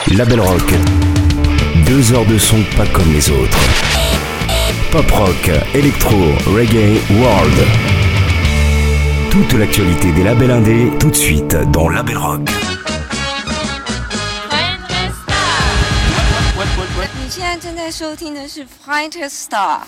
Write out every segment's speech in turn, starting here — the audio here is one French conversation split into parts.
Label Rock. 2 heures de son pas comme les autres. Pop rock, électro, reggae, world. Toute l'actualité des labels indés, tout de suite dans Label Rock. 你现在正在收听的是 Fighter Star。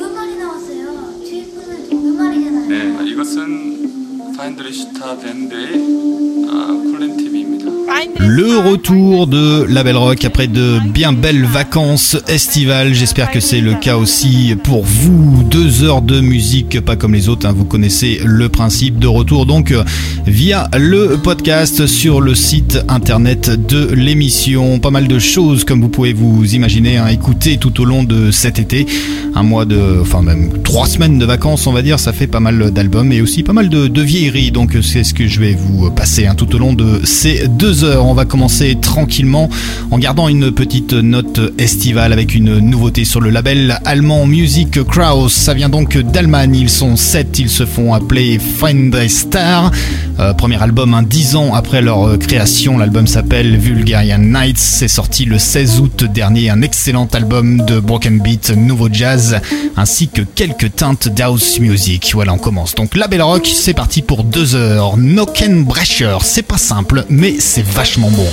네, 이것은 파인드리 스타 밴드의 쿨렌 TV입니다. Le retour de Label Rock après de bien belles vacances estivales. J'espère que c'est le cas aussi pour vous. 2 heures de musique, pas comme les autres, hein. Vous connaissez le principe de retour donc via le podcast sur le site internet de l'émission. Pas mal de choses comme vous pouvez vous imaginer, hein, écouter tout au long de cet été. Un mois même 3 semaines de vacances, on va dire. Ça fait pas mal d'albums et aussi pas mal de vieilleries. Donc c'est ce que je vais vous passer, hein, tout au long de ces 2 heures. On va commencer tranquillement en gardant une petite note estivale avec une nouveauté sur le label allemand Music Kraus. Ça vient donc d'Allemagne, ils sont 7, ils se font appeler Fighter Star. Premier album 10 ans après leur création, l'album s'appelle Vulgarian Nights. C'est sorti le 16 août dernier, un excellent album de broken beat, nouveau jazz ainsi que quelques teintes d'house music. Voilà, on commence donc Label Rock, c'est parti pour 2 heures. Nockenbrecher, c'est pas simple mais c'est vachement bon.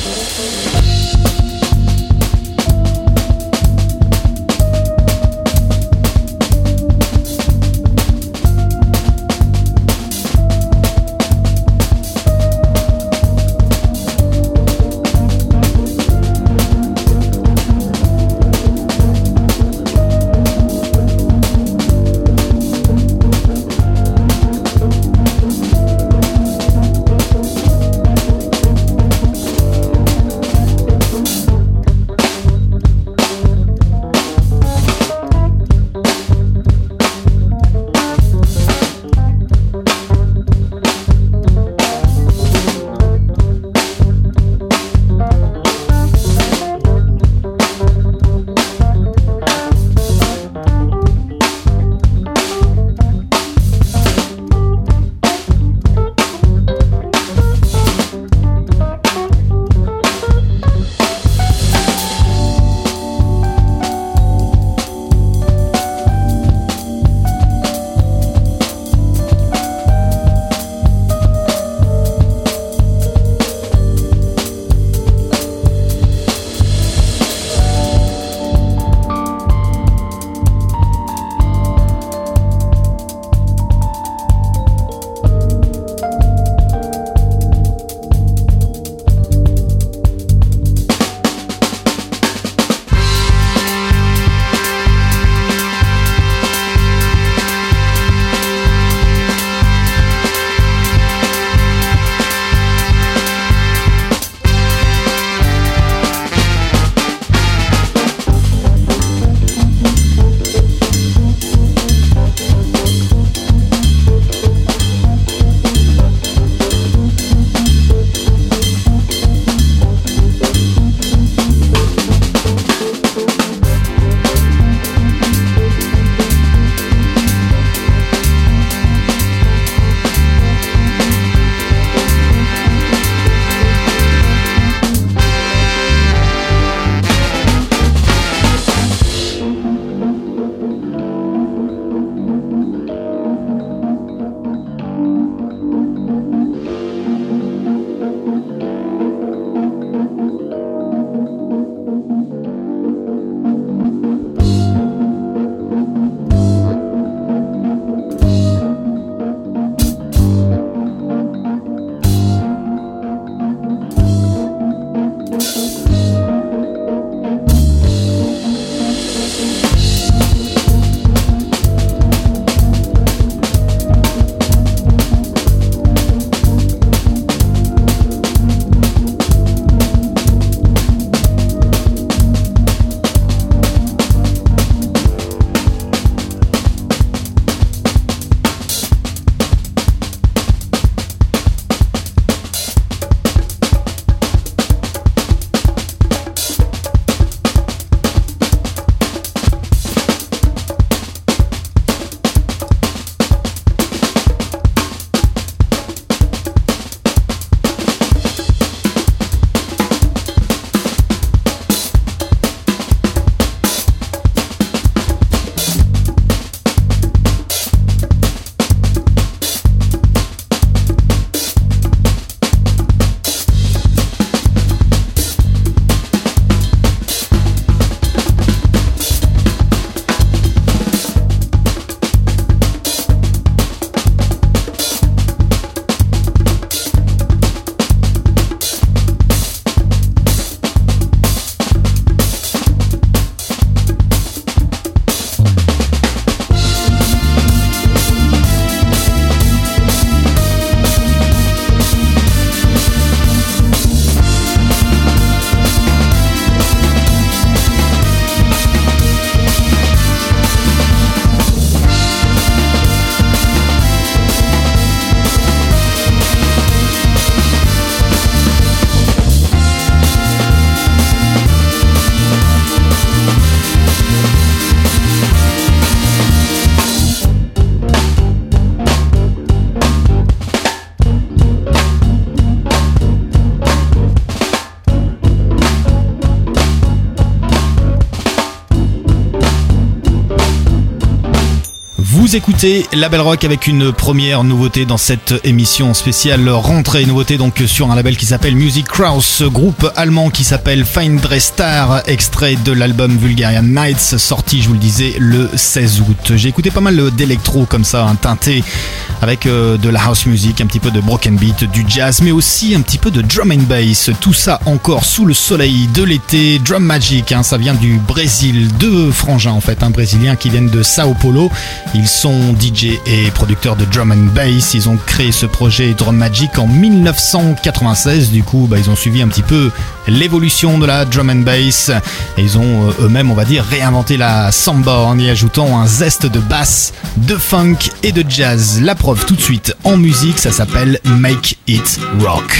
Vous écoutez La Belle Rock avec une première nouveauté dans cette émission spéciale rentrée. Nouveauté donc sur un label qui s'appelle Music Kraus, groupe allemand qui s'appelle Feindre Star, extrait de l'album Vulgarian Nights, sorti, je vous le disais, le 16 août. J'ai écouté pas mal d'électro comme ça, teinté avec de la house music, un petit peu de broken beat, du jazz, mais aussi un petit peu de drum and bass. Tout ça encore sous le soleil de l'été. Drum Magic, ça vient du Brésil. Deux frangins en fait, brésiliens qui viennent de Sao Paulo. Ils sont DJ et producteurs de drum and bass. Ils ont créé ce projet Drum Magic en 1996. Du coup, ils ont suivi un petit peu l'évolution de la drum and bass. Et ils ont eux-mêmes, on va dire, réinventé la samba en y ajoutant un zeste de basse, de funk et de jazz. La preuve tout de suite en musique, ça s'appelle Make It Rock.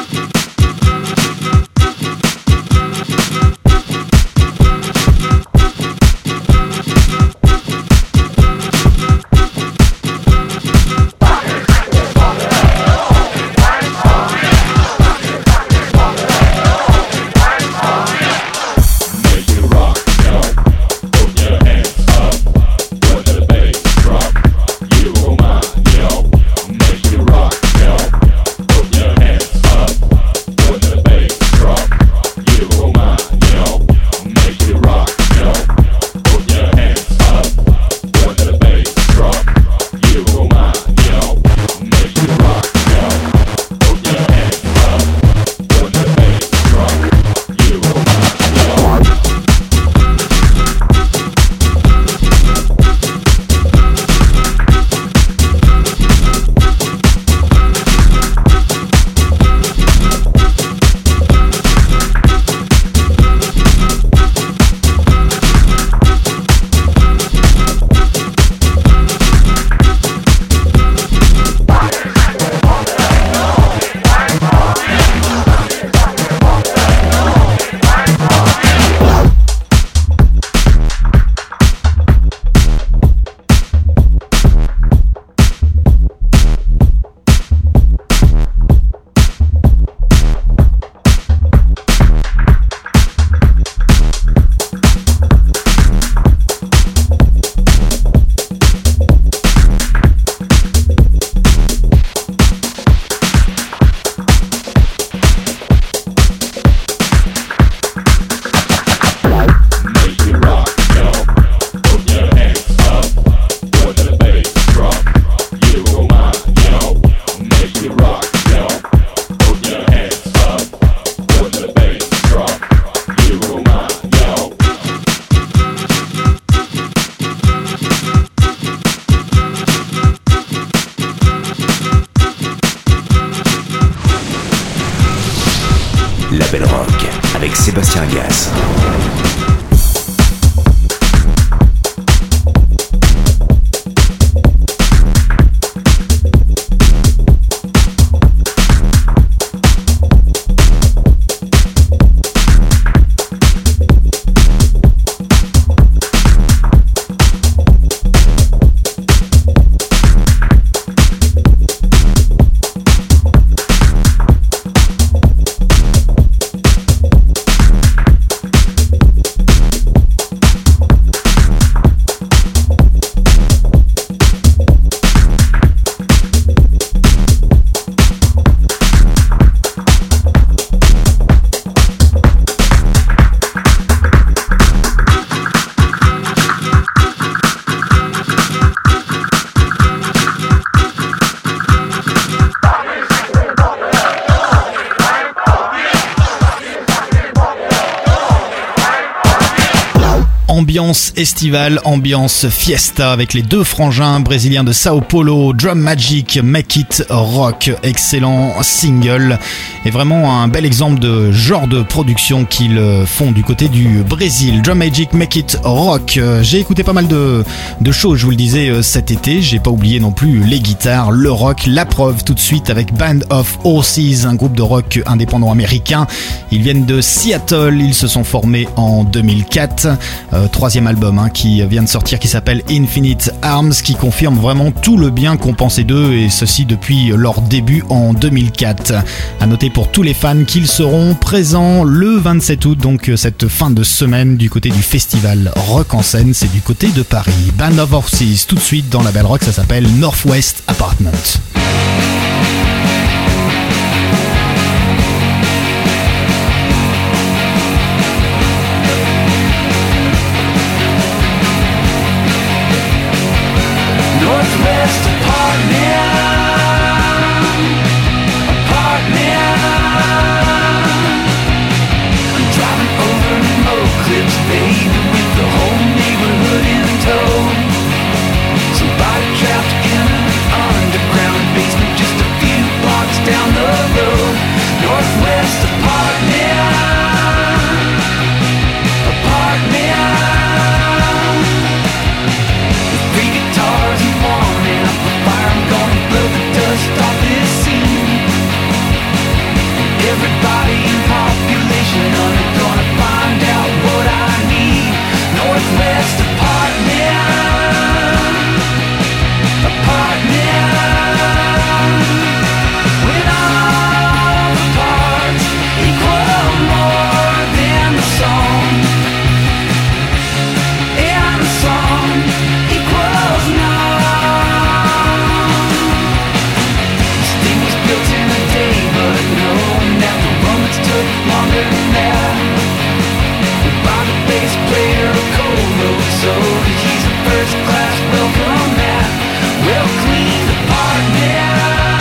La Belle Rock avec Sébastien Gass. Ambiance estivale, ambiance fiesta avec les deux frangins brésiliens de Sao Paulo, Drum Magic, Make It Rock, excellent single et vraiment un bel exemple de genre de production qu'ils font du côté du Brésil. Drum Magic, Make It Rock. J'ai écouté pas mal de choses, je vous le disais, cet été. J'ai pas oublié non plus les guitares, le rock, la preuve tout de suite avec Band of Horses, un groupe de rock indépendant américain. Ils viennent de Seattle, ils se sont formés en 2004. troisième album qui vient de sortir, qui s'appelle Infinite Arms, qui confirme vraiment tout le bien qu'on pensait d'eux, et ceci depuis leur début en 2004. À noter pour tous les fans qu'ils seront présents le 27 août, donc cette fin de semaine, du côté du festival Rock en Scène, c'est du côté de Paris. Band of Horses, tout de suite dans la Belle Rock, ça s'appelle Northwest Apartment. Northwest apartment, I'm driving over Mo Clips, baby, with the whole neighborhood in tow. Somebody trapped in an underground basement just a few blocks down the road. Northwest apartment, with 3 guitars and 1 amplifier, I'm gonna blow the dust off this scene. Everybody in population are gonna find out what I need. Northwest apartment, when all the parts equal more than the song, and the song equals none. This thing was built in a day, but knowing that the Romans took longer than that. We bought a bass player a cold road, so he's a first class welcome mat. Well cleaned apartment,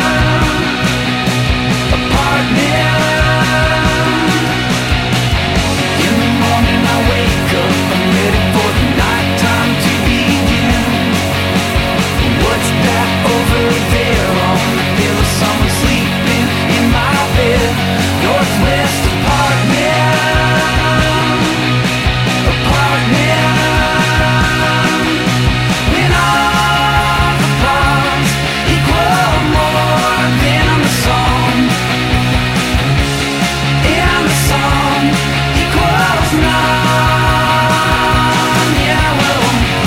in the morning I wake up, I'm ready for the nighttime to begin. What's that over there on the pillow? Someone sleeping in my bed. Northwest apartment, when all the parts equal more than the song, and the song equals none. Yeah, well,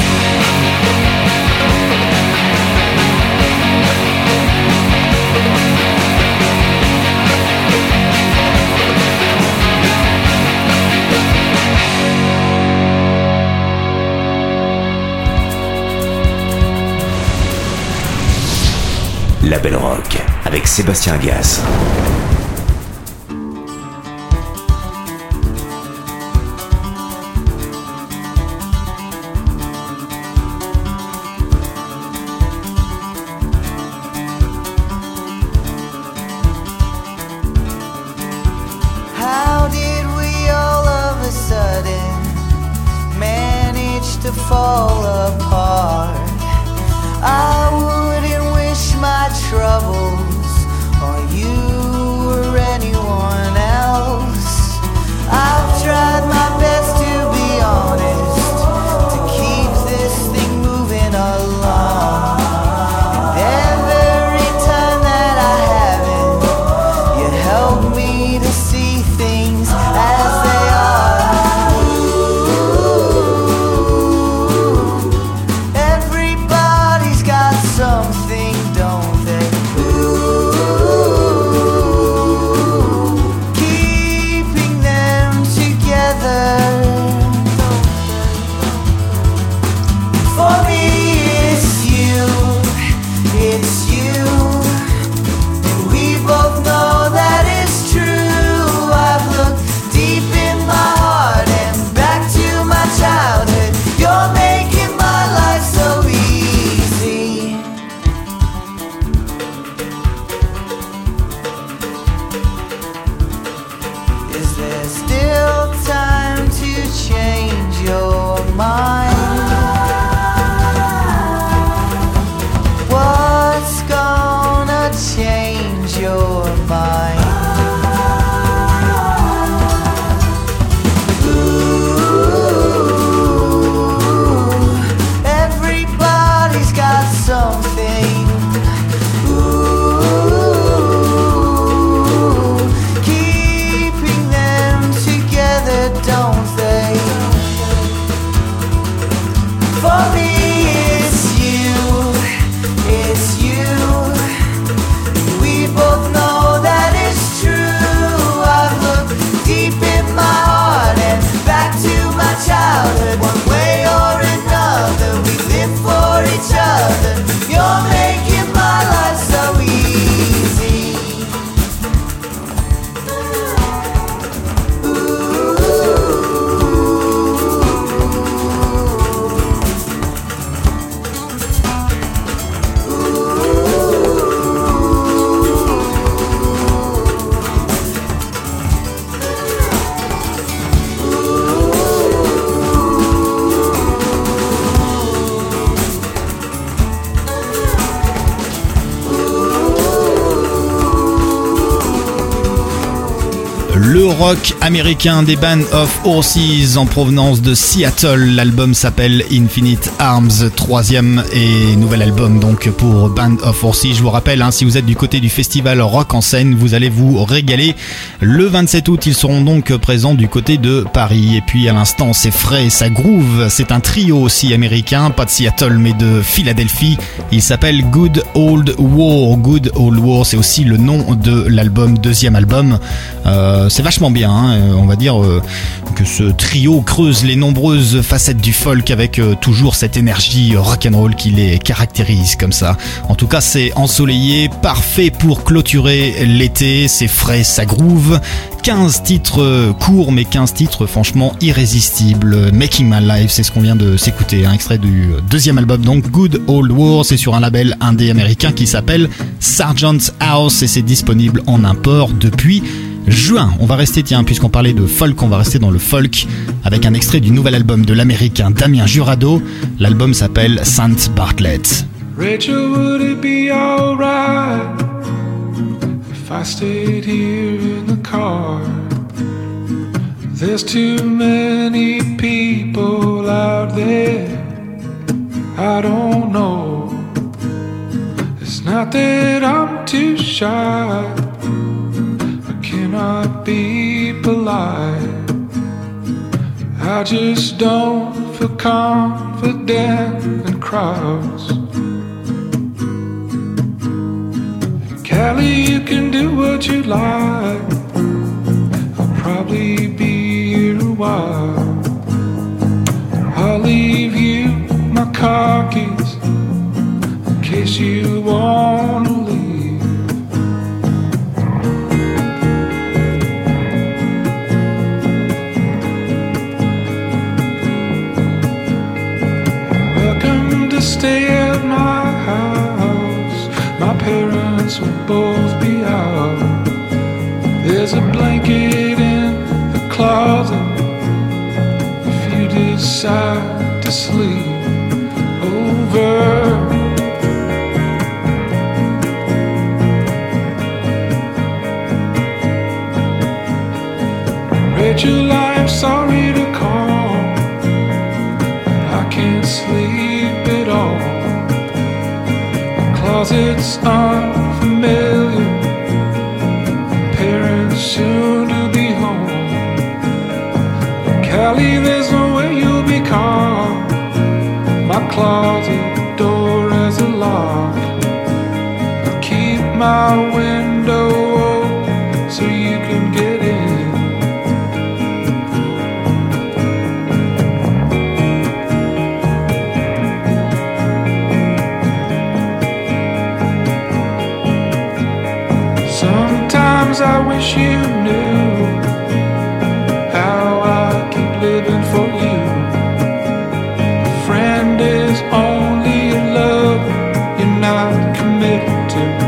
La Belle Rock avec Sébastien Gass. How did we all of a sudden manage to fall apart? I wouldn't wish my troubles on you or anyone else. I've tried my best to be honest, to keep this thing moving along. And every time that I haven't, you help me to see things as they are. Ooh, everybody's got something, don't they? Ooh, keeping them together. For me, it's you, it's you. And we both know that it's true. I Le rock américain des Band of Horses en provenance de Seattle. L'album s'appelle Infinite Arms, troisième et nouvel album donc pour Band of Horses. Je vous rappelle, si vous êtes du côté du festival Rock en Seine, vous allez vous régaler. Le 27 août, ils seront donc présents du côté de Paris. Et puis à l'instant, c'est frais, ça groove. C'est un trio aussi américain, pas de Seattle mais de Philadelphie. Il s'appelle Good Old War. Good Old War, c'est aussi le nom de l'album, deuxième album. C'est vachement bien, on va dire que ce trio creuse les nombreuses facettes du folk avec toujours cette énergie rock'n'roll qui les caractérise comme ça. En tout cas, c'est ensoleillé, parfait pour clôturer l'été, c'est frais, ça groove. 15 titres courts, mais 15 titres franchement irrésistibles. Making My Life, c'est ce qu'on vient de s'écouter, un extrait du deuxième album, donc Good Old War, c'est sur un label indé américain qui s'appelle Sargent's House et c'est disponible en import depuis juin. On va rester, puisqu'on parlait de folk, on va rester dans le folk avec un extrait du nouvel album de l'américain Damien Jurado. L'album s'appelle St. Bartlett. Rachel, would it be alright if I stayed here in the car? There's too many people out there. I don't know. It's not that I'm too shy. Cannot be polite. I just don't feel confident in crowds. Callie, you can do what you like. I'll probably be here a while. I'll leave you my car keys in case you wanna leave. Stay at my house. My parents will both be out. There's a blanket in the closet if you decide to sleep over. Rachel, I'm sorry to call. I can't sleep at all. The closet's unfamiliar. Parents soon to be home. Callie, there's no way you'll be calm. My closet door has a lock. I keep my window open so you can get in. Sometimes I wish you knew how I keep living for you. A friend is only a love you're not committed to.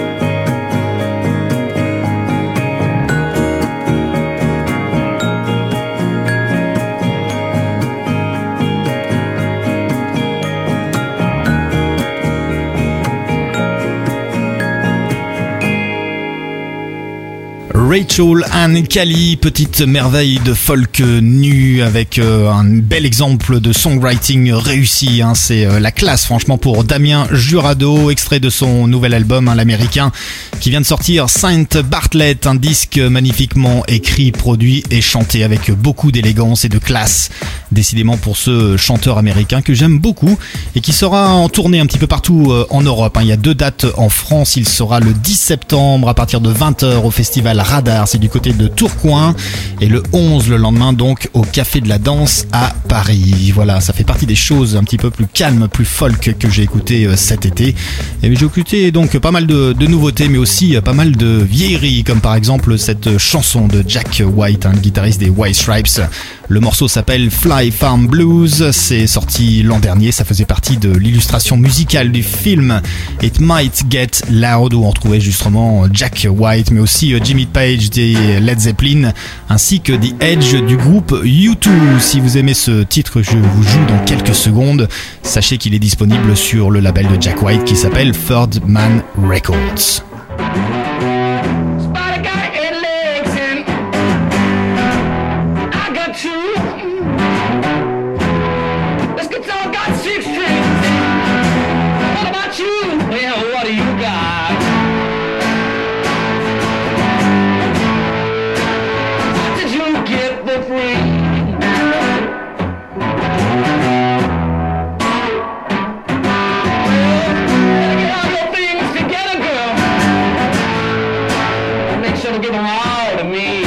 Rachel and Callie, petite merveille de folk nu avec un bel exemple de songwriting réussi. C'est la classe franchement pour Damien Jurado, extrait de son nouvel album, l'américain, qui vient de sortir, St. Bartlett, un disque magnifiquement écrit, produit et chanté avec beaucoup d'élégance et de classe. Décidément pour ce chanteur américain que j'aime beaucoup et qui sera en tournée un petit peu partout en Europe. Il y a 2 dates en France, il sera le 10 septembre à partir de 20h au festival Radar, c'est du côté de Tourcoing, et le 11 le lendemain donc au Café de la Danse à Paris. Voilà, ça fait partie des choses un petit peu plus calmes, plus folk que j'ai écouté cet été. Et j'ai écouté donc pas mal de nouveautés, mais aussi pas mal de vieilleries, comme par exemple cette chanson de Jack White, le guitariste des White Stripes. Le morceau s'appelle Fly Farm Blues, c'est sorti l'an dernier, ça faisait partie de l'illustration musicale du film It Might Get Loud, où on retrouvait justement Jack White, mais aussi Jimmy Page des Led Zeppelin, ainsi que The Edge du groupe U2. Si vous aimez ce titre, je vous joue dans quelques secondes. Sachez qu'il est disponible sur le label de Jack White qui s'appelle Third Man Records. Spider got 8 legs and to me.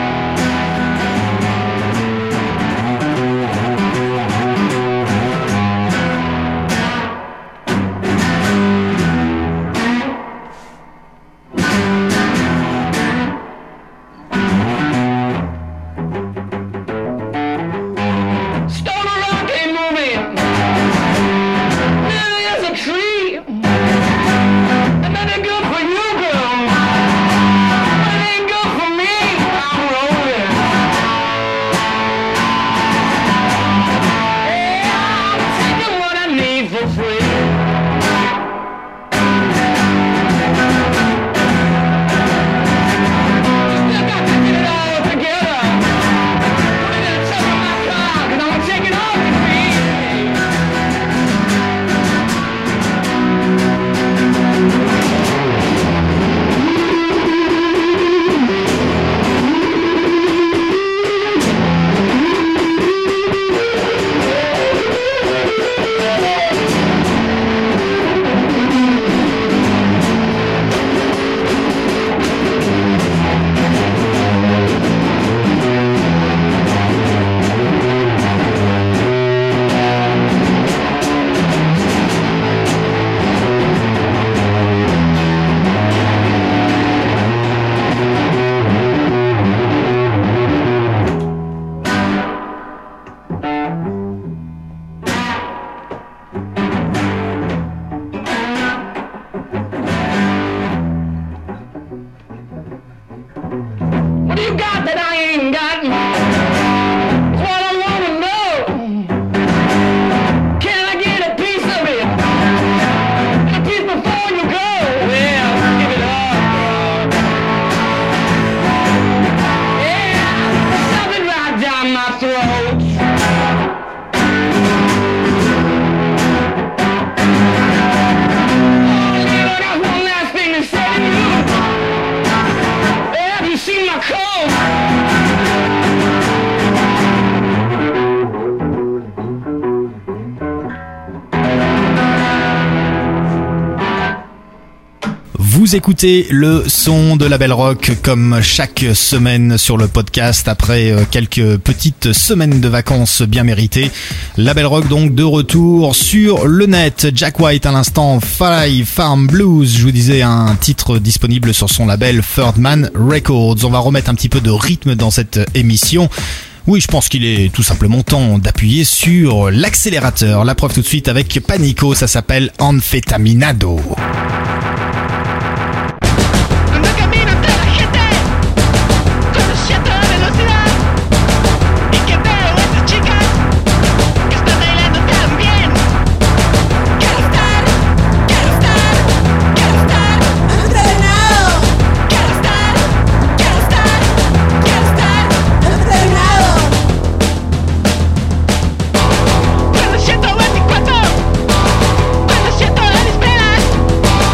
Vous écoutez le son de la Belle Rock comme chaque semaine sur le podcast après quelques petites semaines de vacances bien méritées. La Belle Rock donc de retour sur le net. Jack White à l'instant, Five Farm Blues, je vous disais un titre disponible sur son label Third Man Records. On va remettre un petit peu de rythme dans cette émission. Oui, je pense qu'il est tout simplement temps d'appuyer sur l'accélérateur. La preuve tout de suite avec Panico, ça s'appelle Anfetaminado. Cuando siento 24, cuando siento las esperas.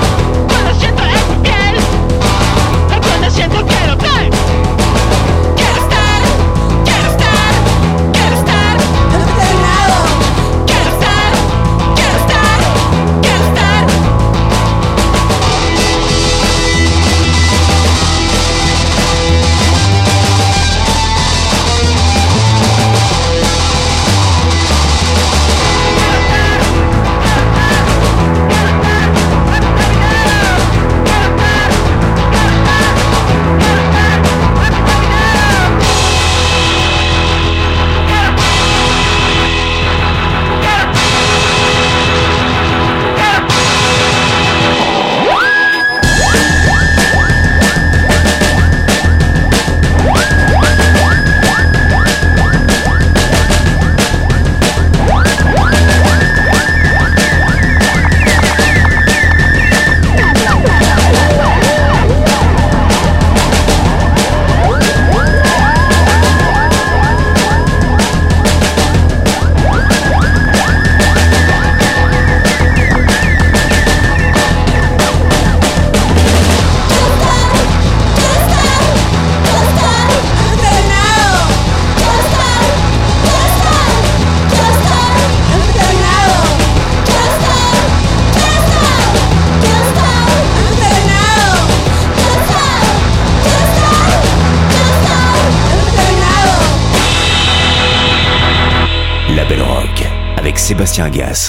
avec Sébastien Agasse.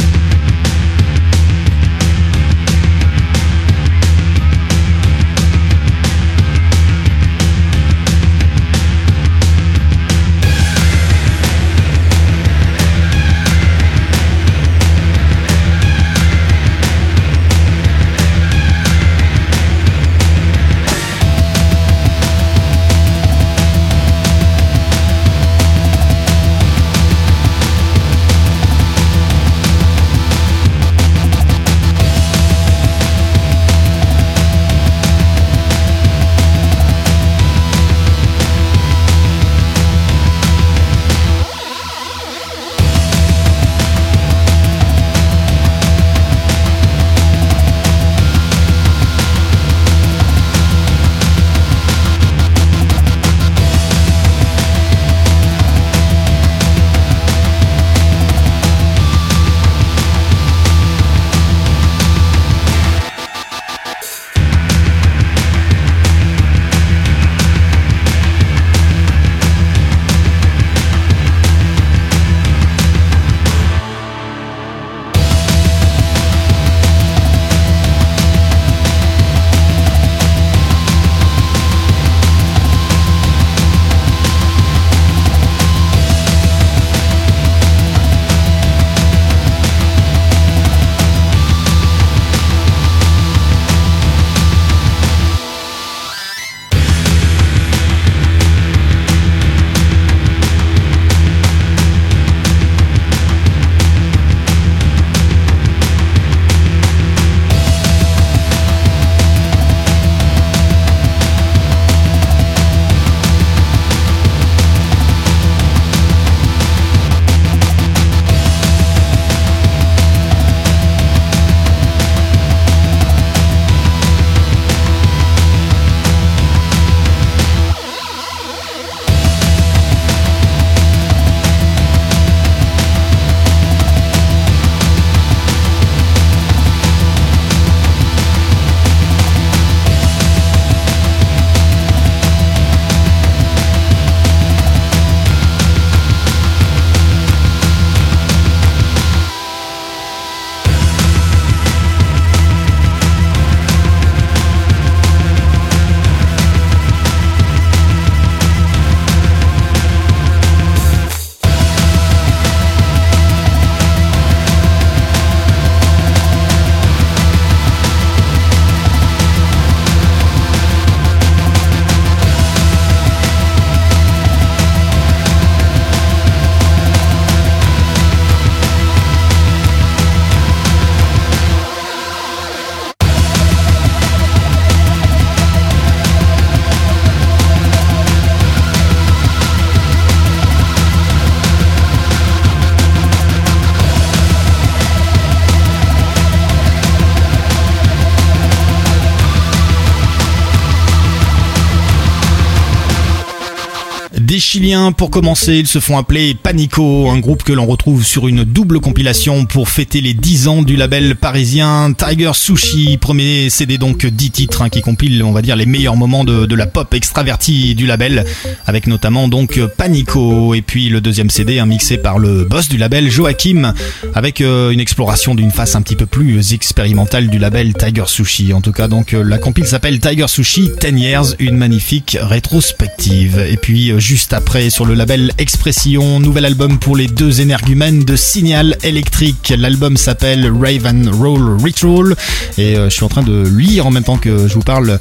Des Chiliens pour commencer, ils se font appeler Panico, un groupe que l'on retrouve sur une double compilation pour fêter les 10 ans du label parisien Tiger Sushi, premier CD donc 10 titres qui compile on va dire les meilleurs moments de la pop extravertie du label, avec notamment donc Panico, et puis le deuxième CD mixé par le boss du label Joachim, avec une exploration d'une face un petit peu plus expérimentale du label Tiger Sushi. En tout cas donc la compile s'appelle Tiger Sushi 10 Years, une magnifique rétrospective. Et puis juste après sur le label Expression, nouvel album pour les deux énergumènes de Signal Electric. L'album s'appelle Rave and Roll Ritual et je suis en train de lire en même temps que je vous parle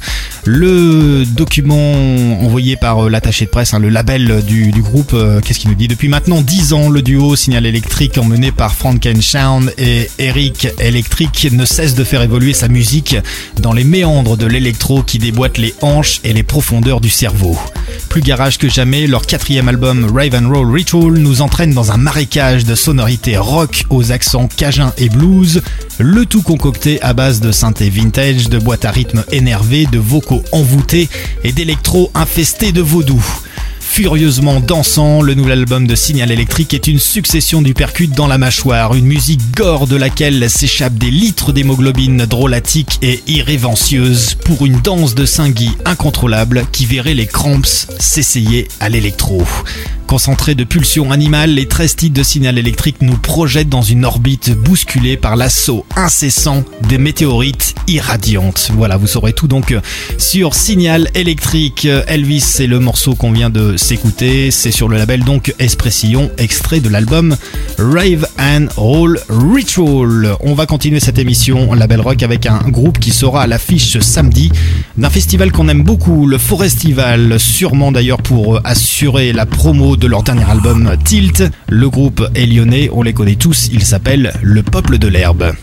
le document envoyé par l'attaché de presse, le label du groupe. Qu'est-ce qu'il nous dit? Depuis maintenant 10 ans, le duo Signal Electric emmené par Frankenstein et Eric Electric ne cesse de faire évoluer sa musique dans les méandres de l'électro qui déboîte les hanches et les profondeurs du cerveau. Plus garage que jamais, leur quatrième album Rave and Roll Ritual nous entraîne dans un marécage de sonorités rock aux accents cajun et blues, le tout concocté à base de synthé vintage, de boîtes à rythme énervées, de vocaux envoûtés et d'électro infestés de vaudou. Furieusement dansant, le nouvel album de Signal Electric est une succession d'uppercuts dans la mâchoire, une musique gore de laquelle s'échappent des litres d'hémoglobine drôlatique et irrévérencieuse pour une danse de Saint-Guy incontrôlable qui verrait les Cramps s'essayer à l'électro. Concentrés de pulsions animales, les 13 titres de Signal Électrique nous projettent dans une orbite bousculée par l'assaut incessant des météorites irradiantes. Voilà, vous saurez tout donc sur Signal Électrique. Elvis, c'est le morceau qu'on vient de s'écouter. C'est sur le label donc Expression, extrait de l'album Rave and Roll Ritual. On va continuer cette émission Label Rock avec un groupe qui sera à l'affiche ce samedi d'un festival qu'on aime beaucoup, le Forestival, sûrement d'ailleurs pour assurer la promo de leur dernier album Tilt. Le groupe est lyonnais, on les connaît tous, il s'appelle Le Peuple de l'Herbe.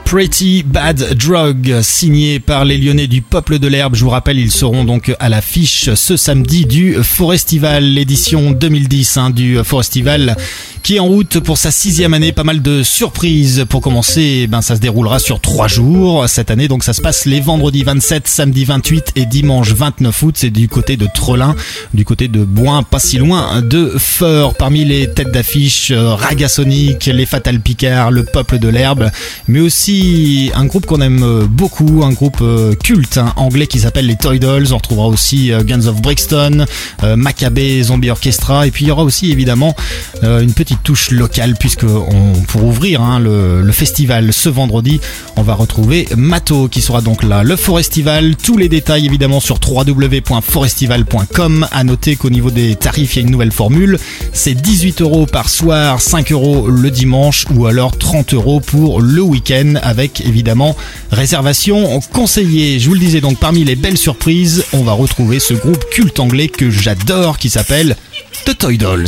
Pretty Bad Drug, signé par les Lyonnais du Peuple de l'Herbe. Je vous rappelle, ils seront donc à l'affiche ce samedi du Forestival, l'édition 2010 du Forestival, qui est en route pour sa 6e année. Pas mal de surprises. Pour commencer, ça se déroulera sur 3 jours cette année. Donc ça se passe les vendredis 27, samedi 28 et dimanche 29 août. C'est du côté de Trelin, du côté de Boin, pas si loin de Feur. Parmi les têtes d'affiche, Ragasonic, les Fatal Picard, le Peuple de l'Herbe, mais aussi un groupe qu'on aime beaucoup, un groupe culte anglais qui s'appelle les Toy Dolls. On retrouvera aussi Guns of Brixton, Maccabée, Zombie Orchestra, et puis il y aura aussi évidemment une petite touche locale, puisque pour ouvrir le festival ce vendredi, on va retrouver Mato qui sera donc là. Le Forestival, tous les détails évidemment sur www.forestival.com. À noter qu'au niveau des tarifs, il y a une nouvelle formule, c'est 18€ par soir, 5€ le dimanche, ou alors 30€ pour le week-end, avec évidemment réservation conseillée. Je vous le disais, donc parmi les belles surprises, on va retrouver ce groupe culte anglais que j'adore qui s'appelle The Toy Dolls.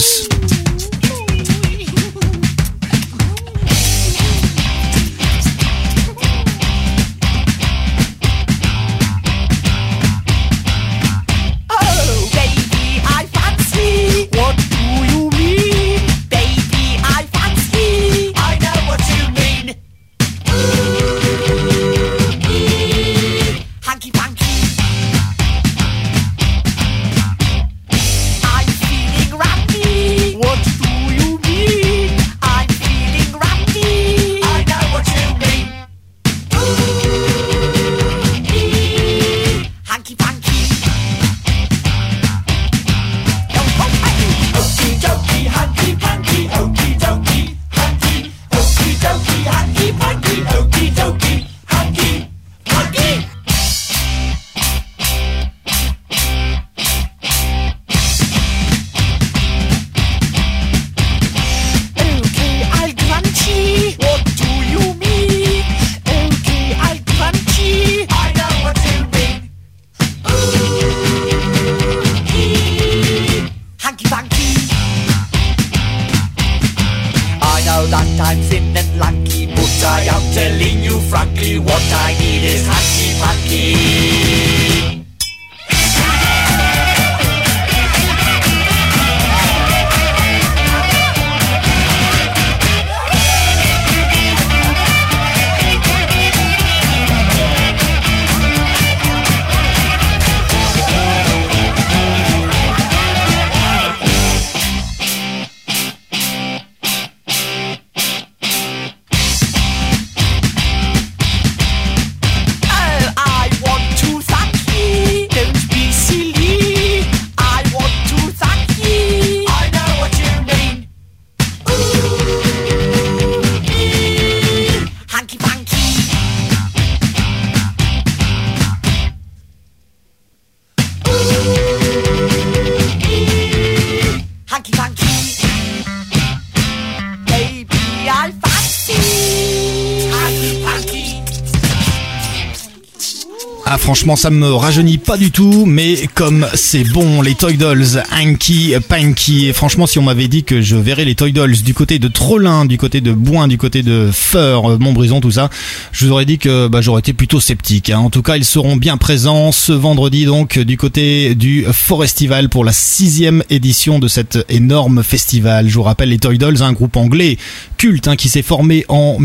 Franchement, ça me rajeunit pas du tout, mais comme c'est bon, les Toy Dolls, Hanky Panky. Et franchement, si on m'avait dit que je verrais les Toy Dolls du côté de Trelin, du côté de Boin, du côté de Feur, Montbrison, tout ça, je vous aurais dit que j'aurais été plutôt sceptique. En tout cas, ils seront bien présents ce vendredi, donc du côté du Forestival pour la 6e édition de cet énorme festival. Je vous rappelle, les Toy Dolls, un groupe anglais culte qui s'est formé en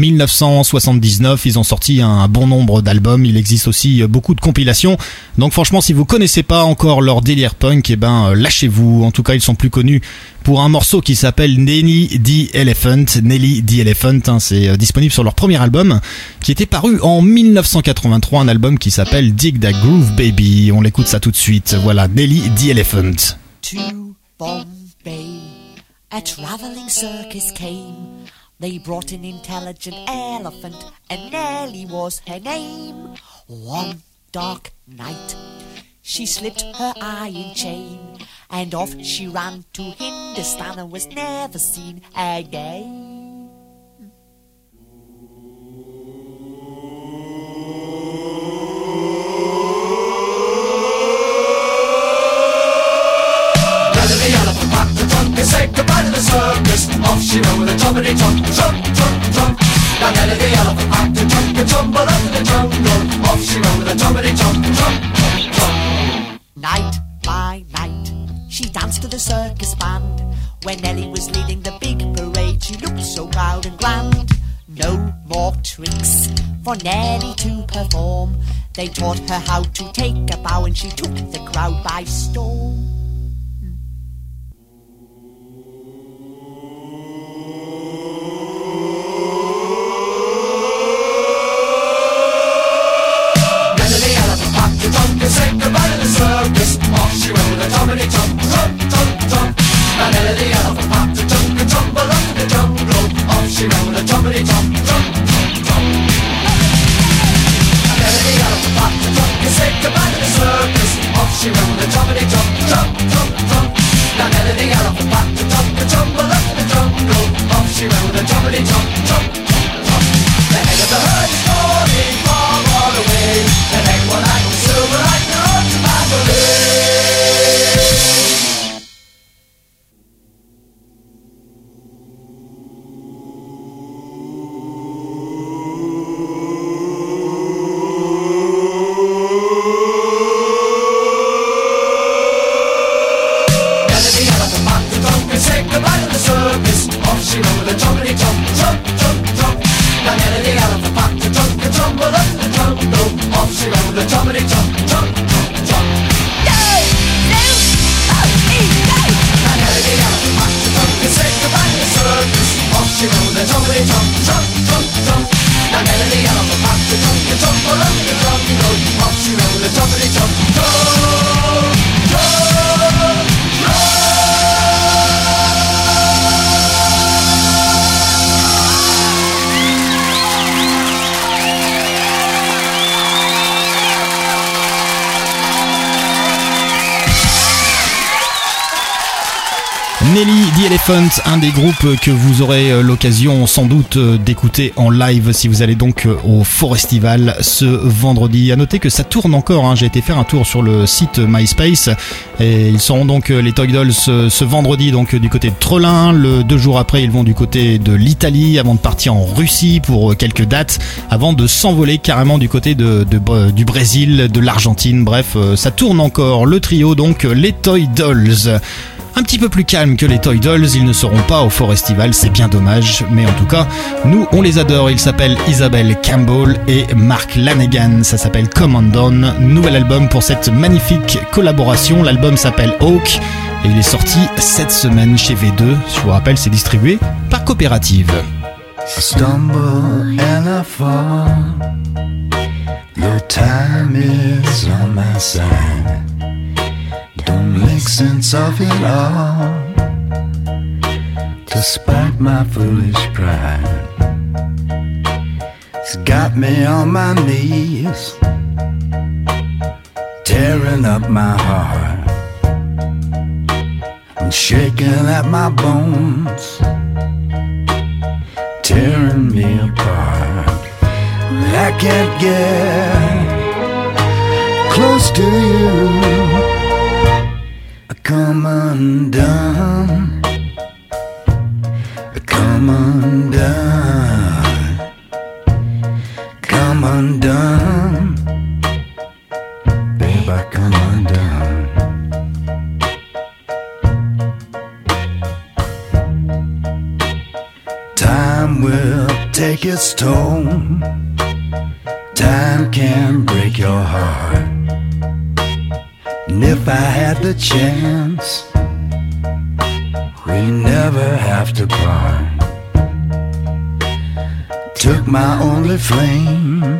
1979. Ils ont sorti un bon nombre d'albums. Il existe aussi beaucoup de compilations. Donc franchement, si vous connaissez pas encore leur délire punk, lâchez-vous. En tout cas, ils sont plus connus pour un morceau qui s'appelle Nelly the Elephant. Nelly the Elephant, c'est disponible sur leur premier album qui était paru en 1983, un album qui s'appelle Dig That Groove Baby. On l'écoute ça tout de suite. Voilà, Nelly the Elephant. To Bombay, a traveling circus came. They brought an intelligent elephant, and Nelly was her name. One dark night, she slipped her iron chain, and off she ran to Hindustan and was never seen again. The elephant packed the trunk and said goodbye to the circus. Off she went with a choppity chomp, chomp, chomp, chomp. Now Nelly the elephant had to jump and tumble up in the jungle. Off she ran with a jumpity jump, jump, jump, jump. Night by night, she danced to the circus band. When Nelly was leading the big parade, she looked so proud and grand. No more tricks for Nelly to perform. They taught her how to take a bow, and she took the crowd by storm. Nelly the elephant packed the trunk and said goodbye to the circus. Off she went with a jumpity jump, jump, jump, jump. Now Nelly the elephant packed the trunk and tumbled up in the jungle. Off she went with a jumpity jump, jump, jump, jump. Now Nelly the elephant packed the trunk and said goodbye to the circus. Off she went with a jumpity jump, jump, jump, jump. Now Nelly the elephant packed the trunk and tumbled up in the jungle. Off she went with a jumpity jump, jump, jump, jump. The head of the herd is falling far, far away. The neck one like the silver like the road to Mandalay. She ran with a jumpity jump, jump, jump, jump. Now Nelly the elephant packed the trunk and tumbled up in the jungle. Off she ran with a jumpity jump, jump, jump, jump. Go! Now Nelly the elephant packed the trunk and said goodbye to the circus. Off she ran with a jumpity jump, jump, jump, jump. Now Nelly the elephant packed the trunk and tumbled up in the jungle. Off she ran with a jumpity jump, jump, jump, jump. Nelly the Elephant, un des groupes que vous aurez l'occasion sans doute d'écouter en live si vous allez donc au Forestival ce vendredi. À noter que ça tourne encore, hein. J'ai été faire un tour sur le site MySpace et ils seront donc les Toy Dolls ce vendredi donc du côté de Trelin. 2 jours après ils vont du côté de l'Italie avant de partir en Russie pour quelques dates avant de s'envoler carrément du côté du Brésil, de l'Argentine. Bref, ça tourne encore. Le trio donc les Toy Dolls. Un petit peu plus calme que les Toy Dolls, ils ne seront pas au Forestival, c'est bien dommage, mais en tout cas, nous on les adore. Ils s'appellent Isabelle Campbell et Mark Lanegan, ça s'appelle Come On Down, nouvel album pour cette magnifique collaboration. L'album s'appelle Hawk et il est sorti cette semaine chez V2, je vous rappelle c'est distribué par Coopérative. I stumble and I fall, your time is on my side. Don't make sense of it all, despite my foolish pride. It's got me on my knees, tearing up my heart. I'm shaking at my bones, tearing me apart. I can't get close to you. Come undone, come undone, come undone, babe, I come undone. Time will take its toll, time can break your heart. And if I had the chance, we never have to part. Took my only flame,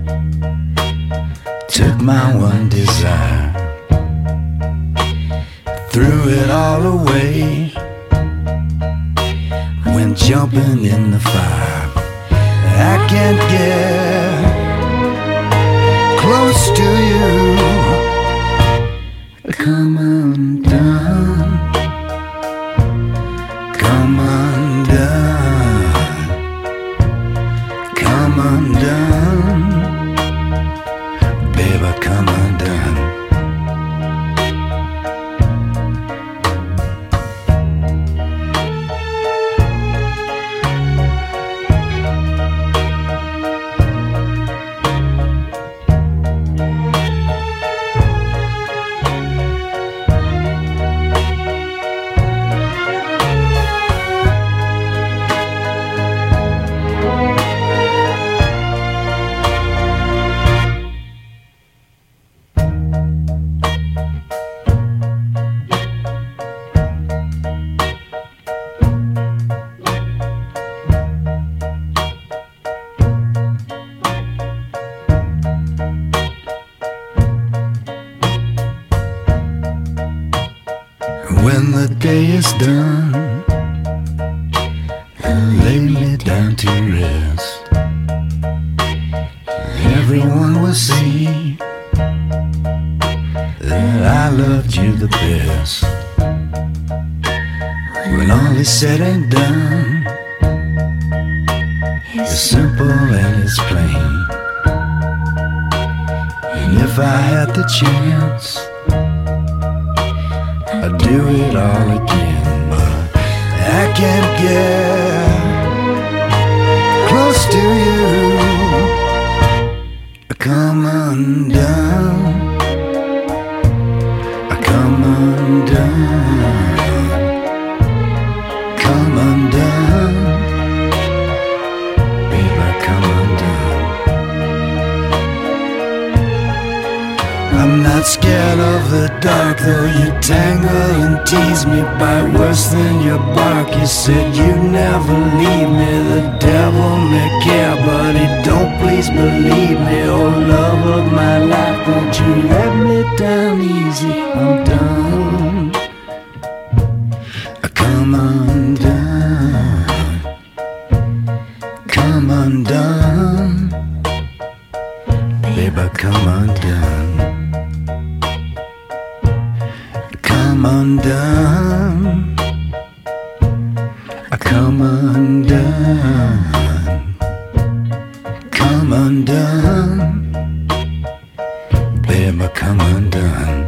took my one desire, threw it all away, went jumping in the fire. I can't get close to you. Come undone, come undone, come undone, baby, come undone. when the day is done, lay me down to rest. Everyone will see that I loved you the best. When all is said and done, it's simple and it's plain. And if I had the chance, I'd do it all again. But I can't get close to you. Come undone, come undone, come undone, baby, come undone. I'm not scared of the dark, though you tangle and tease me, bite worse than your bark. You said you'd never leave me, the devil may care, but he don't, please believe me. Oh, love of my life, don't you let me down easy, I'm done. Come undone, come undone, baby, come undone. Come undone, come undone, come undone, baby, come undone.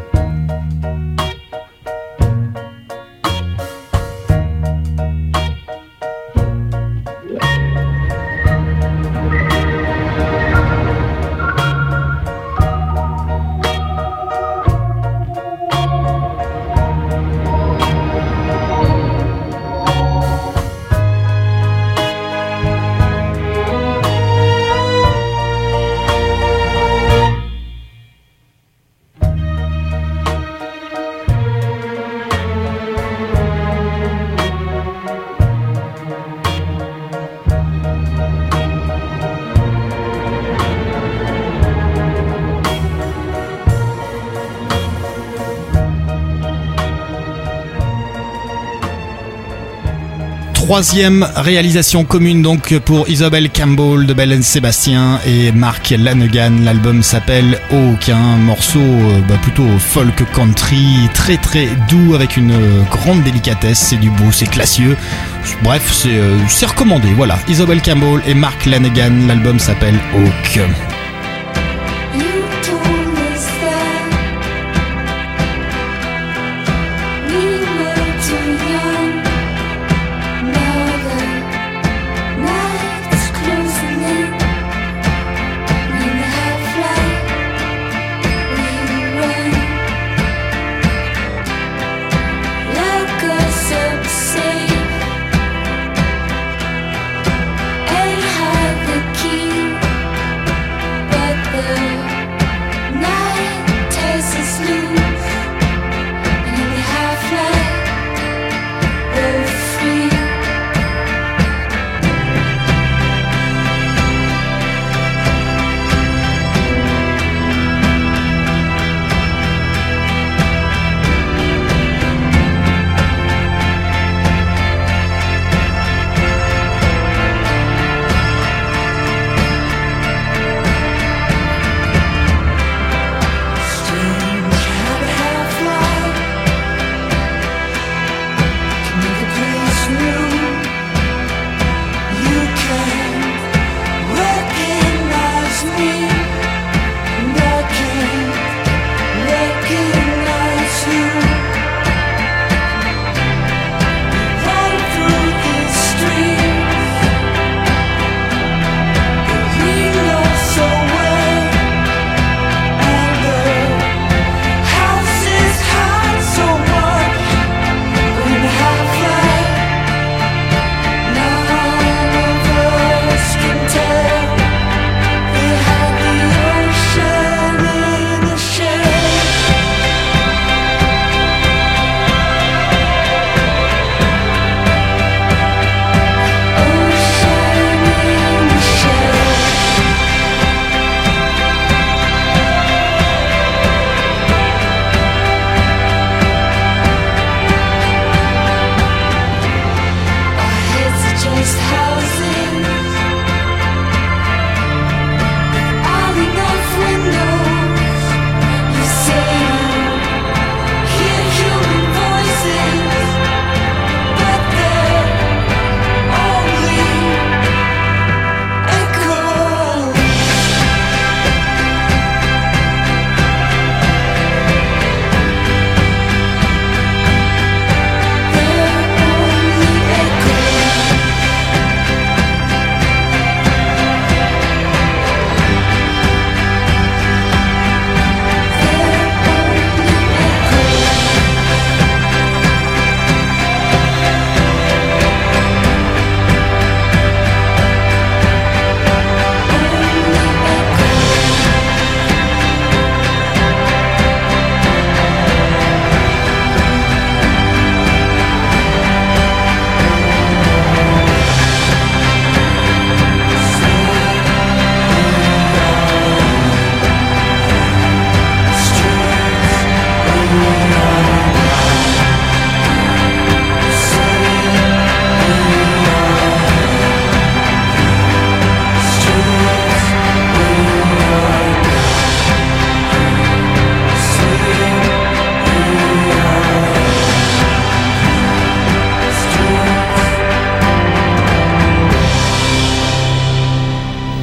Troisième réalisation commune donc pour Isobel Campbell de Belle & Sébastien et Mark Lanegan. L'album s'appelle Oak, un morceau plutôt folk country, très très doux avec une grande délicatesse, c'est du beau, c'est classieux. Bref, c'est recommandé. Voilà, Isobel Campbell et Mark Lanegan, l'album s'appelle Oak.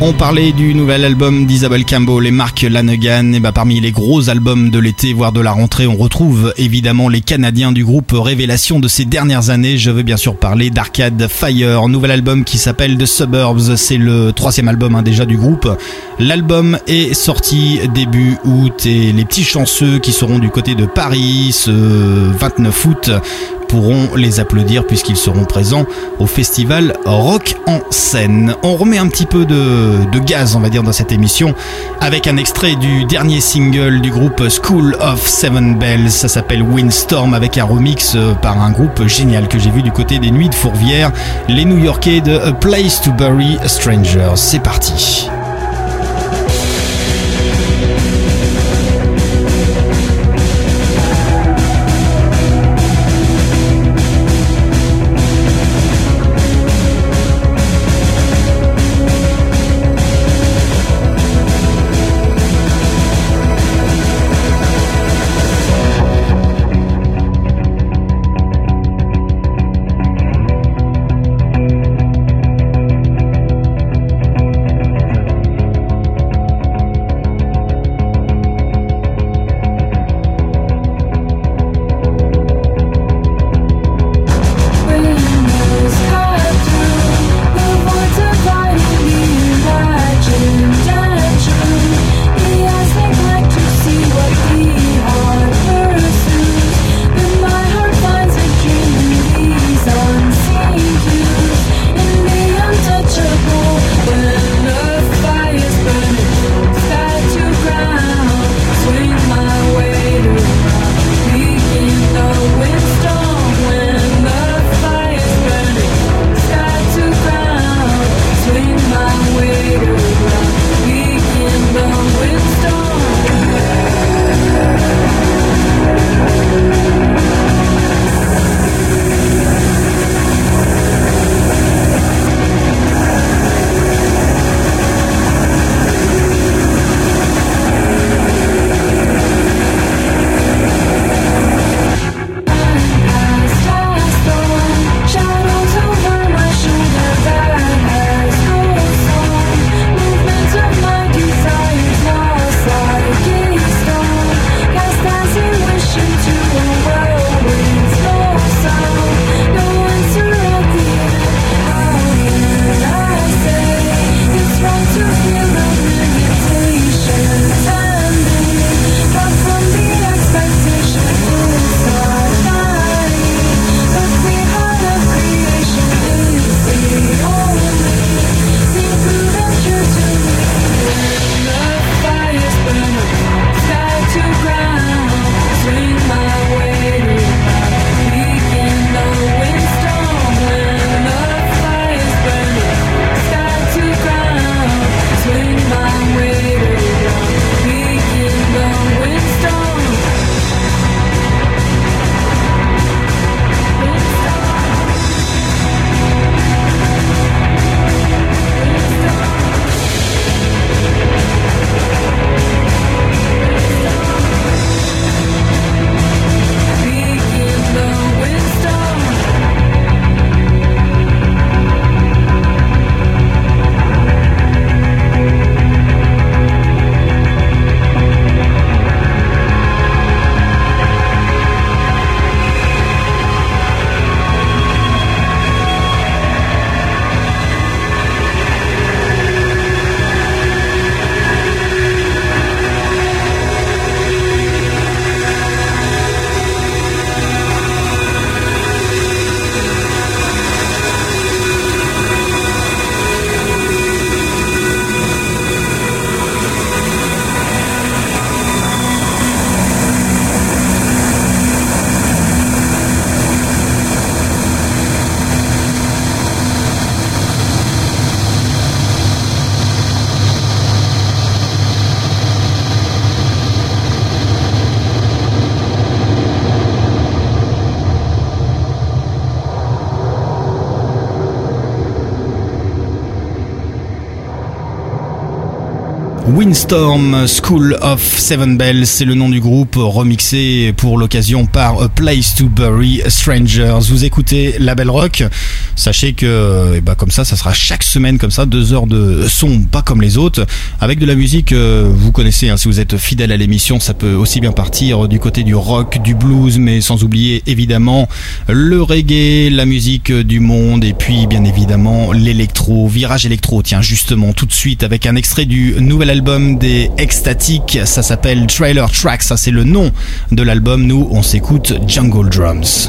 On parlait du nouvel album d'Isabelle Campbell et Mark Lanegan. Et parmi les gros albums de l'été, voire de la rentrée, on retrouve évidemment les Canadiens du groupe révélation de ces dernières années. Je veux bien sûr parler d'Arcade Fire, nouvel album qui s'appelle The Suburbs. C'est le 3e album déjà du groupe. L'album est sorti début août et les petits chanceux qui seront du côté de Paris ce 29 août pourront les applaudir puisqu'ils seront présents au festival Rock en Seine. On remet un petit peu de gaz, on va dire, dans cette émission avec un extrait du dernier single du groupe School of Seven Bells. Ça s'appelle Windstorm avec un remix par un groupe génial que j'ai vu du côté des Nuits de Fourvière, les New-Yorkais de A Place to Bury Strangers. C'est parti. Windstorm, School of Seven Bells, c'est le nom du groupe, remixé pour l'occasion par A Place to Bury Strangers. Vous écoutez La Belle Rock, sachez que comme ça sera chaque semaine comme ça, 2 heures de son pas comme les autres, avec de la musique, vous connaissez, si vous êtes fidèle à l'émission, ça peut aussi bien partir du côté du rock, du blues, mais sans oublier évidemment le reggae, la musique du monde, et puis bien évidemment l'électro, virage électro. Tiens, justement tout de suite avec un extrait du nouvel album des Ecstatic, ça s'appelle Trailer Tracks, ça c'est le nom de l'album. Nous on s'écoute Jungle Drums.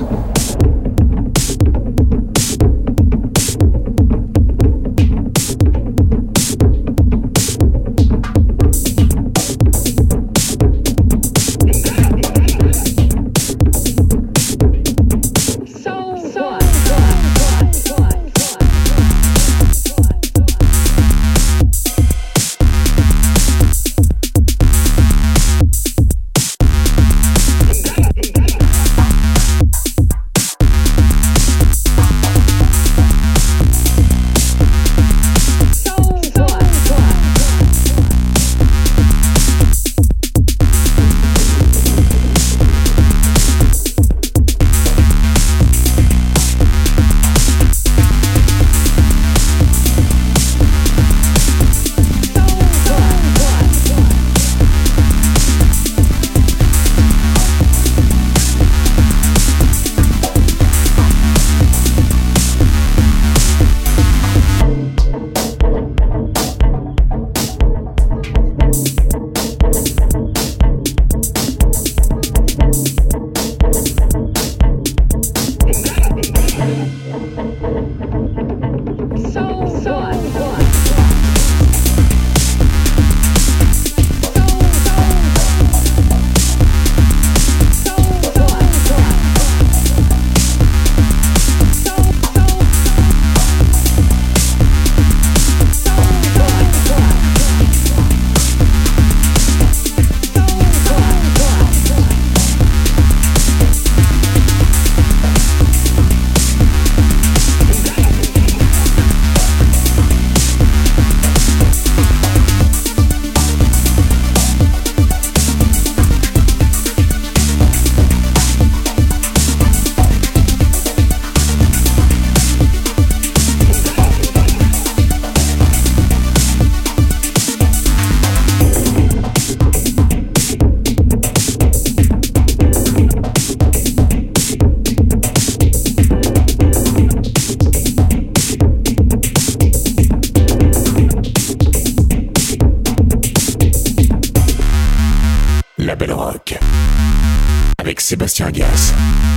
La Belle Rock avec Sébastien Gass.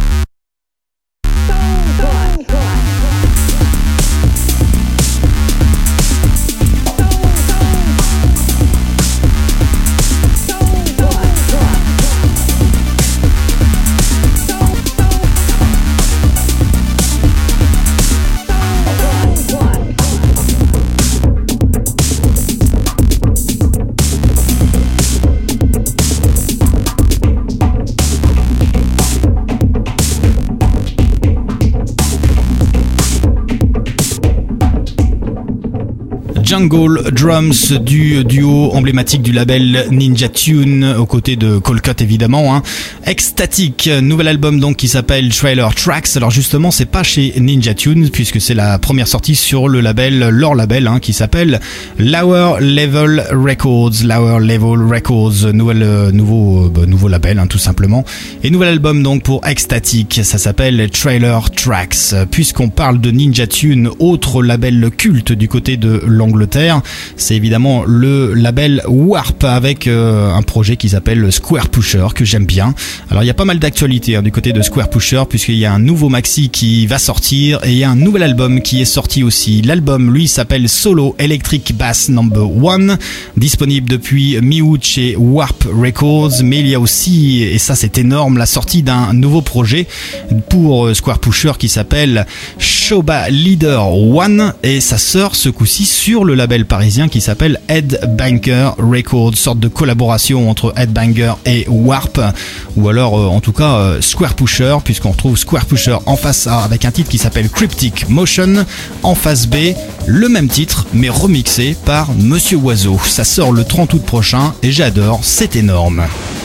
Jungle Drums du duo emblématique du label Ninja Tune, aux côtés de Colcott évidemment. Ecstatic, nouvel album donc qui s'appelle Trailer Tracks. Alors justement, c'est pas chez Ninja Tune puisque c'est la première sortie sur le label, leur label, qui s'appelle Lower Level Records. Lower Level Records, nouveau label, tout simplement. Et nouvel album donc pour Ecstatic, ça s'appelle Trailer Tracks. Puisqu'on parle de Ninja Tune, autre label culte du côté de l'Angleterre, c'est évidemment le label Warp avec un projet qui s'appelle Square Pusher que j'aime bien. Alors il y a pas mal d'actualités du côté de Square Pusher puisqu'il y a un nouveau maxi qui va sortir et il y a un nouvel album qui est sorti aussi. L'album lui s'appelle Solo Electric Bass No. 1, disponible depuis mi-août chez Warp Records, mais il y a aussi, et ça c'est énorme, la sortie d'un nouveau projet pour Square Pusher qui s'appelle Shoba Leader One et ça sort ce coup-ci sur le label parisien qui s'appelle Headbanger Records, sorte de collaboration entre Headbanger et Warp, ou alors en tout cas Square Pusher, puisqu'on retrouve Square Pusher en face A avec un titre qui s'appelle Cryptic Motion, en face B le même titre mais remixé par Monsieur Oiseau. Ça sort le 30 août prochain et j'adore, c'est énorme.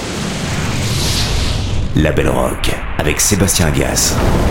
La Belle Rock avec Sébastien Agas.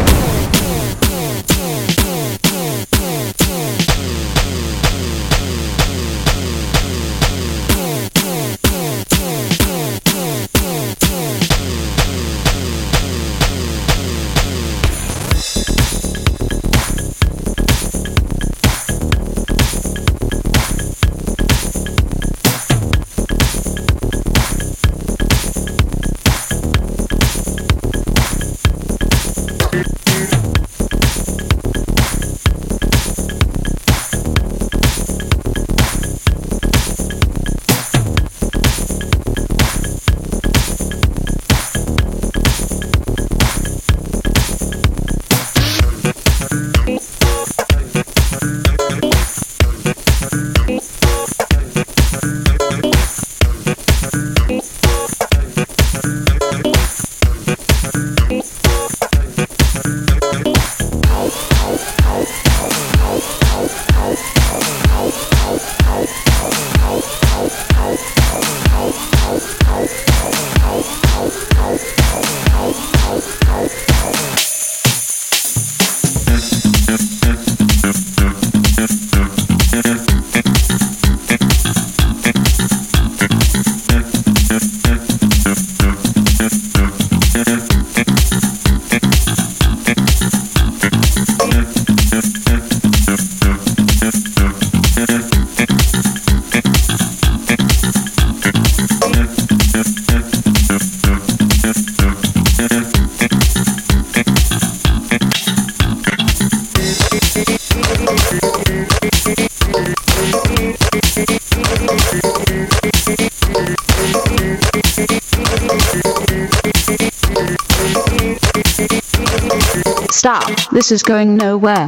Stop, this is going nowhere.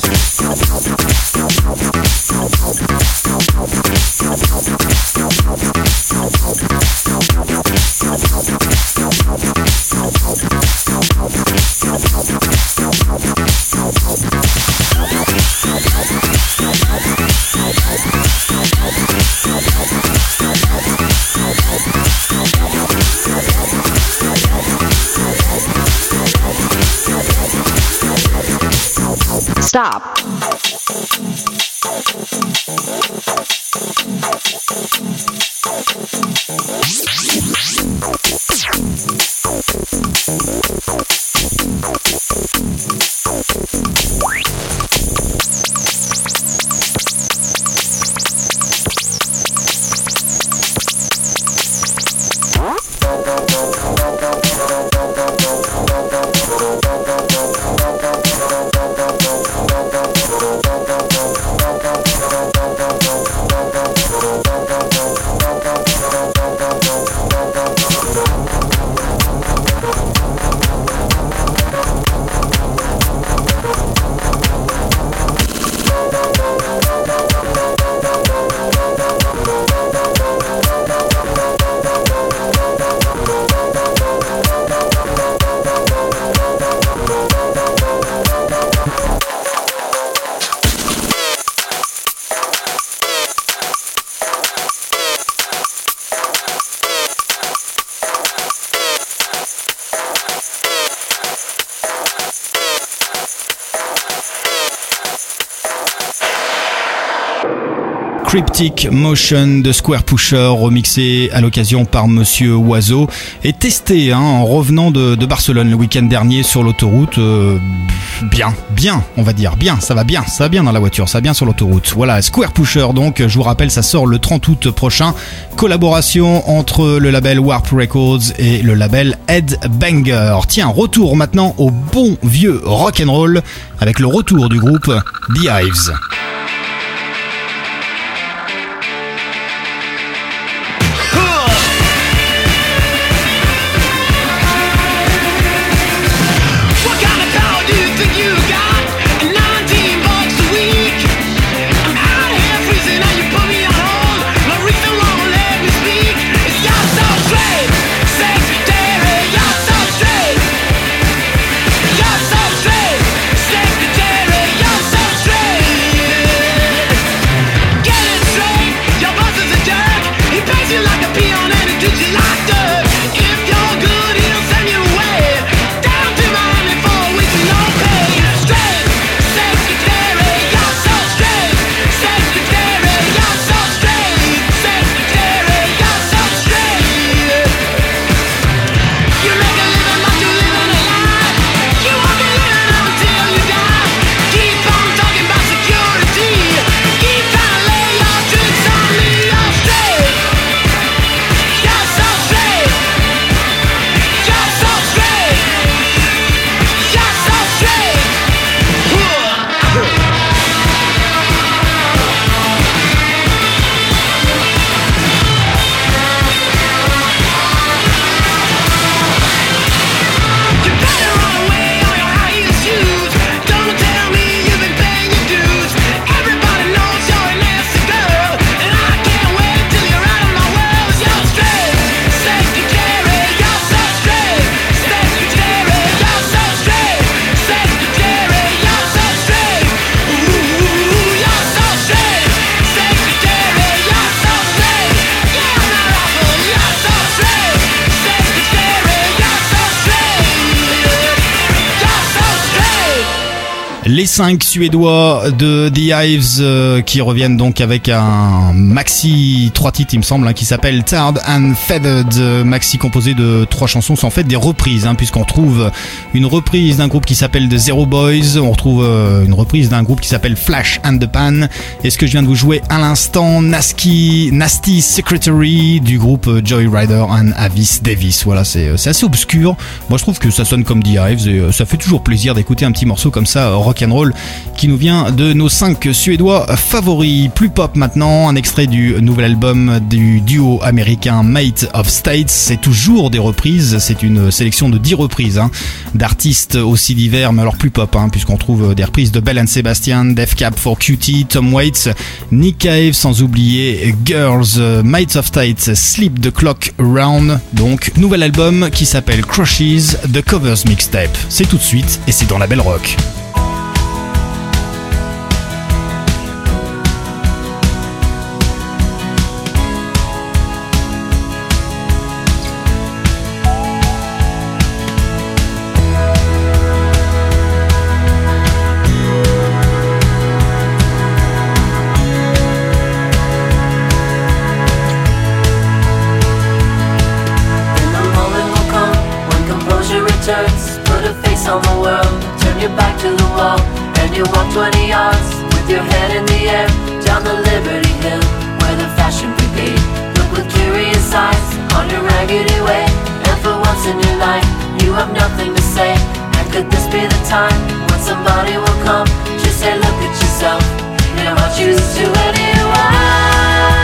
Stop. Cryptic Motion de Square Pusher, remixé à l'occasion par Monsieur Oiseau et testé en revenant de Barcelone le week-end dernier sur l'autoroute. Bien, on va dire bien, ça va bien dans la voiture, ça va bien sur l'autoroute. Voilà, Square Pusher donc, je vous rappelle, ça sort le 30 août prochain. Collaboration entre le label Warp Records et le label Headbanger. Tiens, retour maintenant au bon vieux rock'n'roll avec le retour du groupe The Hives. What kind of power do you think you got? None Les 5 Suédois de The Hives qui reviennent donc avec un maxi 3 titres il me semble qui s'appelle Tarred and Feathered, maxi composé de 3 chansons, c'est en fait des reprises puisqu'on retrouve une reprise d'un groupe qui s'appelle The Zero Boys, on retrouve une reprise d'un groupe qui s'appelle Flash and the Pan, et ce que je viens de vous jouer à l'instant, Nasty Secretary du groupe Joyrider and Avis Davis. Voilà, c'est assez obscur, moi je trouve que ça sonne comme The Hives et ça fait toujours plaisir d'écouter un petit morceau comme ça rock'n'roll qui nous vient de nos 5 Suédois favoris. Plus pop maintenant, un extrait du nouvel album du duo américain Mate of States. C'est toujours des reprises, c'est une sélection de 10 reprises d'artistes aussi divers, mais alors plus pop puisqu'on trouve des reprises de Bell and Sebastian, Def Cap for Cutie, Tom Waits, Nick Cave, sans oublier Girls. Mate of States, Sleep the Clock Around, donc nouvel album qui s'appelle Crushes, The Covers Mixtape. C'est tout de suite et c'est dans la Belle Rock. Put a face on the world, turn your back to the wall, and you walk 20 yards with your head in the air, down the Liberty Hill, where the fashion brigade look with curious eyes on your raggedy way. And for once in your life, you have nothing to say. And could this be the time when somebody will come to say, look at yourself, you're not used to anyone.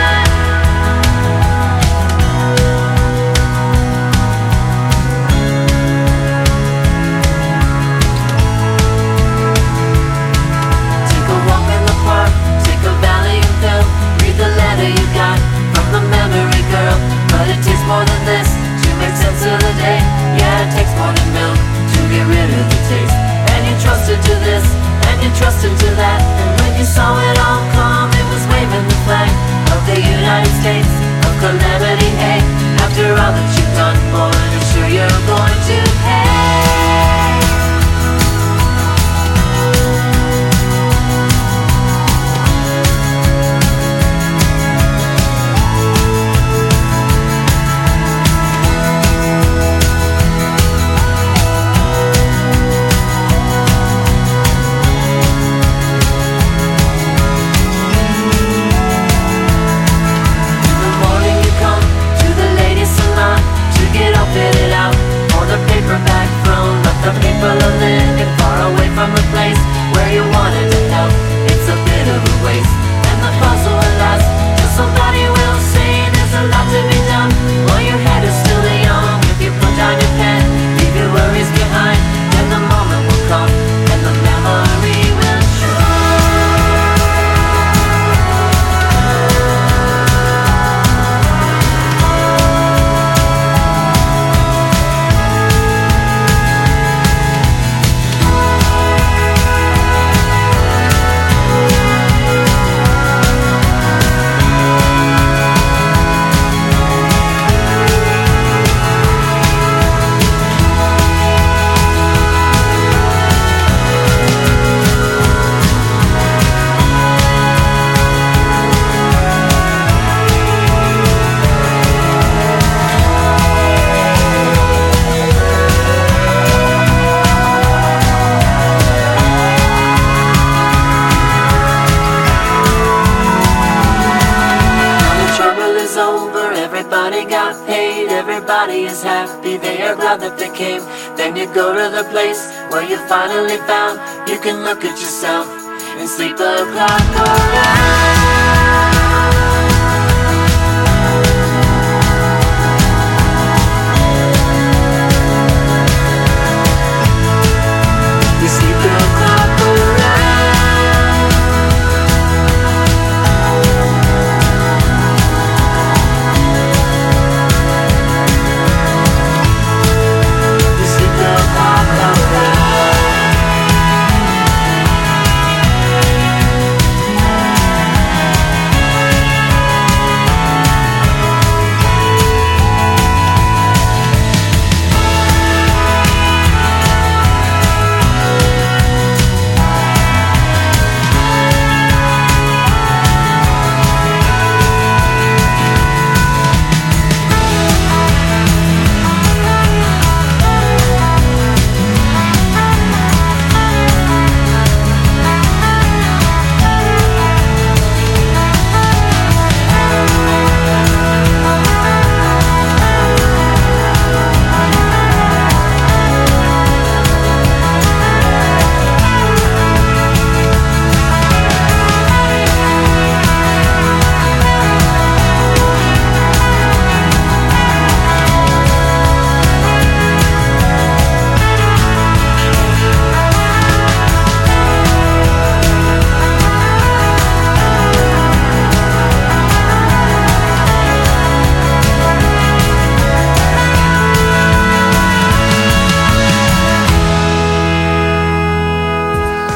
More than this to make sense of the day. Yeah, it takes more than milk to get rid of the taste. And you trusted to this, and you trusted to that. And when you saw it all come, it was waving the flag of the United States of calamity. Hey, after all that you've done, boy, I'm sure you're going to pay. Then you go to the place where you finally found you can look at yourself and sleep the clock around. You sleep the clock around. You sleep the clock around.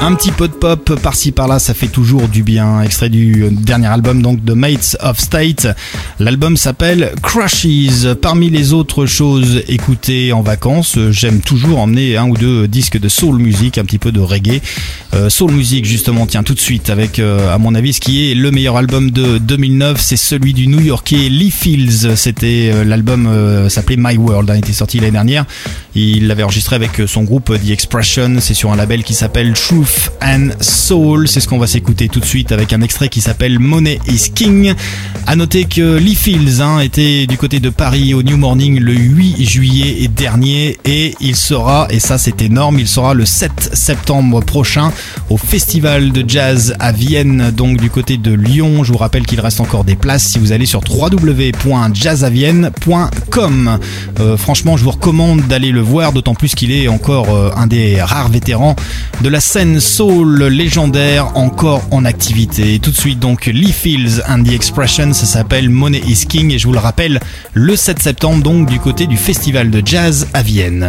Un petit peu de pop par-ci par-là, ça fait toujours du bien. Extrait du dernier album donc de Mates of State. L'album s'appelle Crushes. Parmi les autres choses écoutées en vacances, j'aime toujours emmener un ou deux disques de soul music, un petit peu de reggae. Soul music justement, tiens tout de suite avec à mon avis ce qui est le meilleur album de 2009, c'est celui du New-Yorkais Lee Fields. C'était l'album s'appelait My World, il était sorti l'année dernière. Il l'avait enregistré avec son groupe The Expression, c'est sur un label qui s'appelle Truth and Soul. C'est ce qu'on va s'écouter tout de suite avec un extrait qui s'appelle Money is King. À noter que Lee Fields était du côté de Paris au New Morning le 8 juillet dernier et il sera, et ça c'est énorme, il sera le 7 septembre prochain au Festival de Jazz à Vienne, donc du côté de Lyon. Je vous rappelle qu'il reste encore des places si vous allez sur www.jazzavienne.com. Franchement, je vous recommande d'aller le voir, d'autant plus qu'il est encore un des rares vétérans de la scène soul légendaire encore en activité. Tout de suite donc Lee Fields and the Expression, ça s'appelle Money is King et je vous le rappelle le 7 septembre donc du côté du Festival de Jazz à Vienne.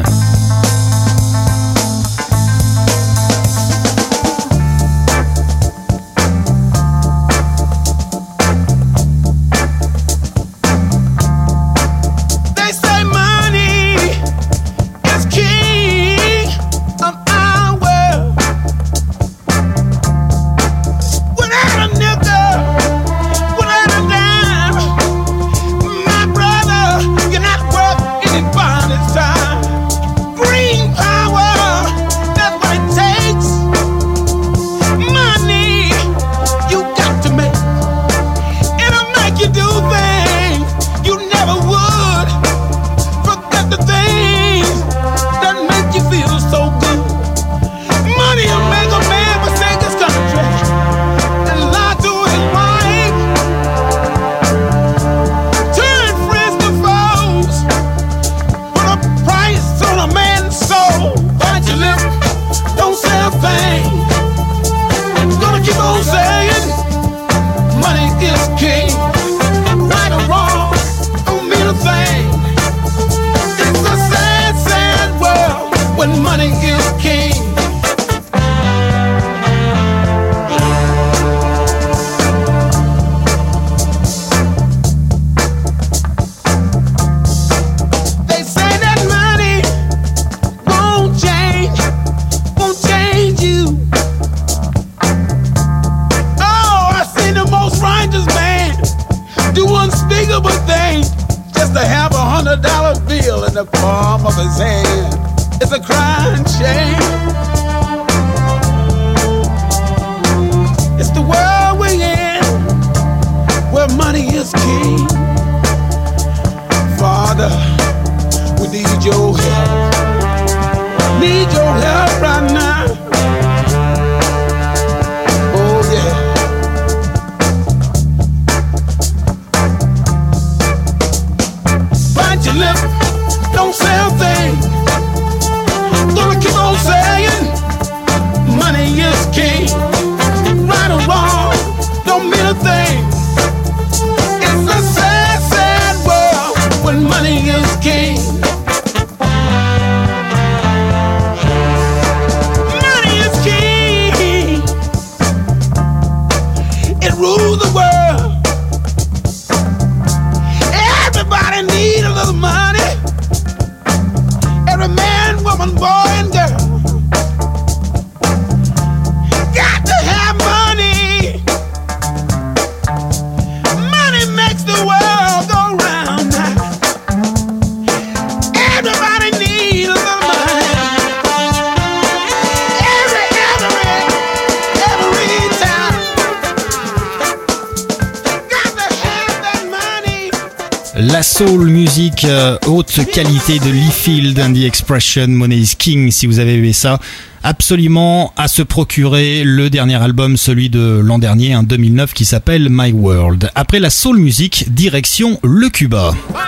La soul music haute qualité de Lee Fields and the Expression, Money is King. Si vous avez aimé ça, absolument à se procurer le dernier album, celui de l'an dernier, 2009, qui s'appelle My World. Après la soul music, direction le Cuba.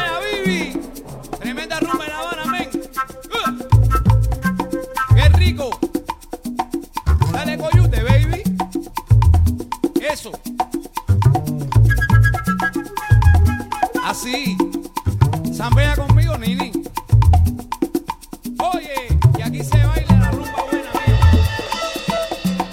Así, zambea conmigo, Nini. Oye, y aquí se baila la rumba buena, amigo.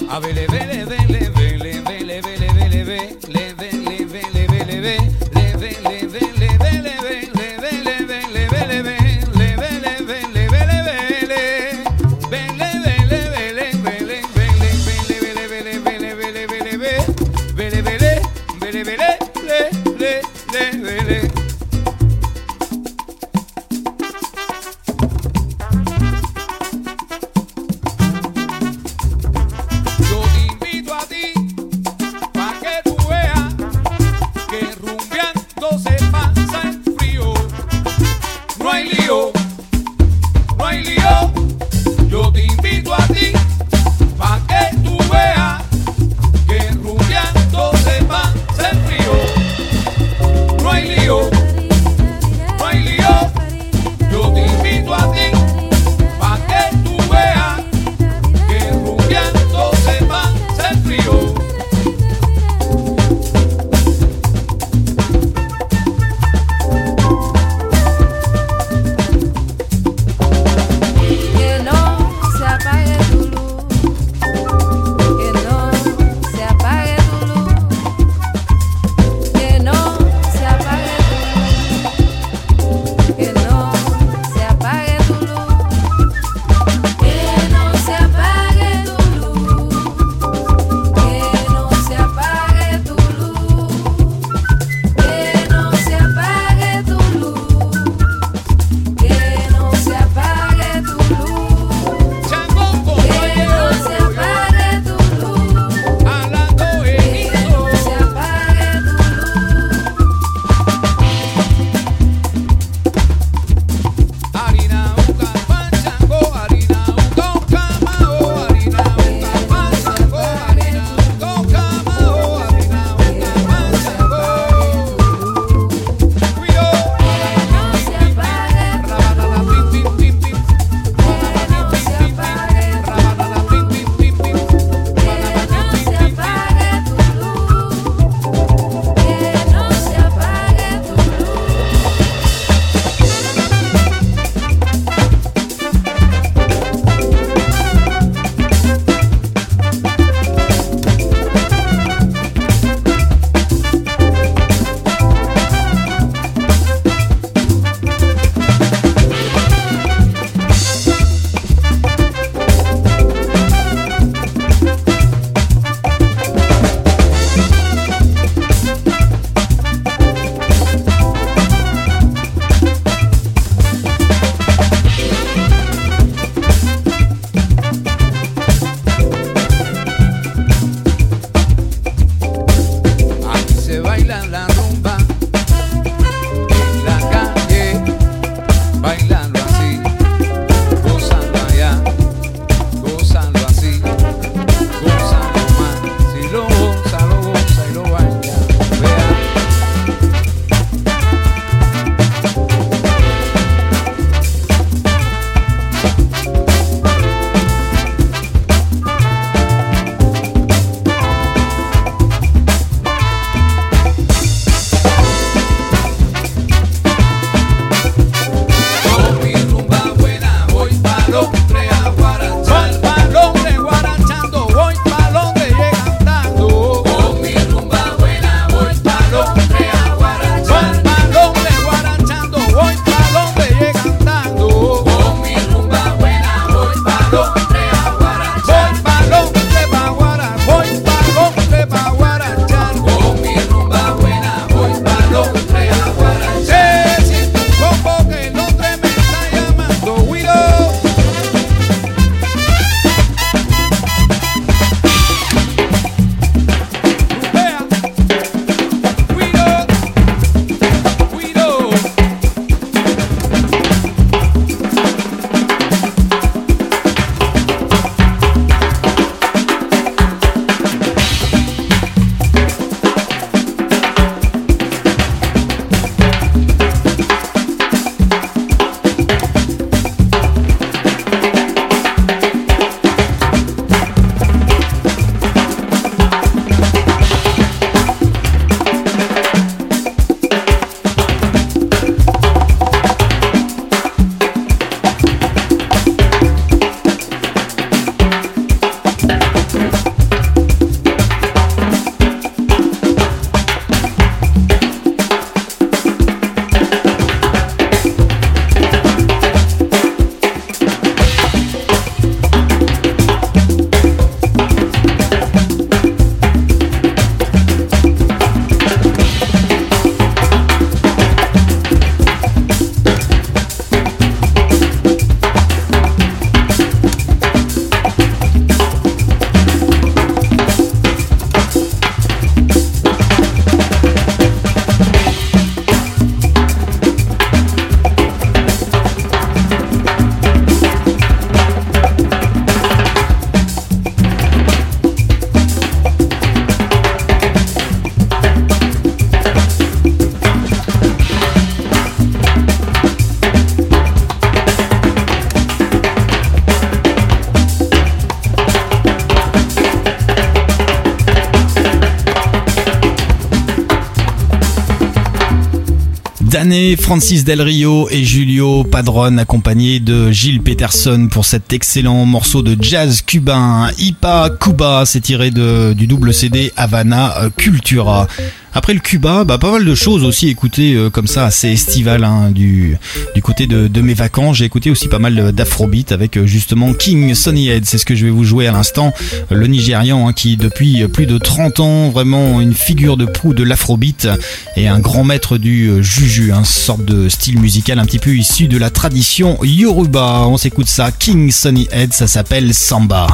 Dané, Francis Del Rio et Julio Padron accompagnés de Gilles Peterson pour cet excellent morceau de jazz cubain. Ipa Cuba, c'est tiré du double CD Havana Cultura. Après le Cuba, pas mal de choses aussi écoutées comme ça, assez estivales du côté de mes vacances. J'ai écouté aussi pas mal d'afrobeat avec justement King Sonny Head. C'est ce que je vais vous jouer à l'instant. Le Nigérian qui depuis plus de 30 ans, vraiment une figure de proue de l'afrobeat et un grand maître du juju, une sorte de style musical un petit peu issu de la tradition Yoruba. On s'écoute ça, King Sonny Head, ça s'appelle Samba.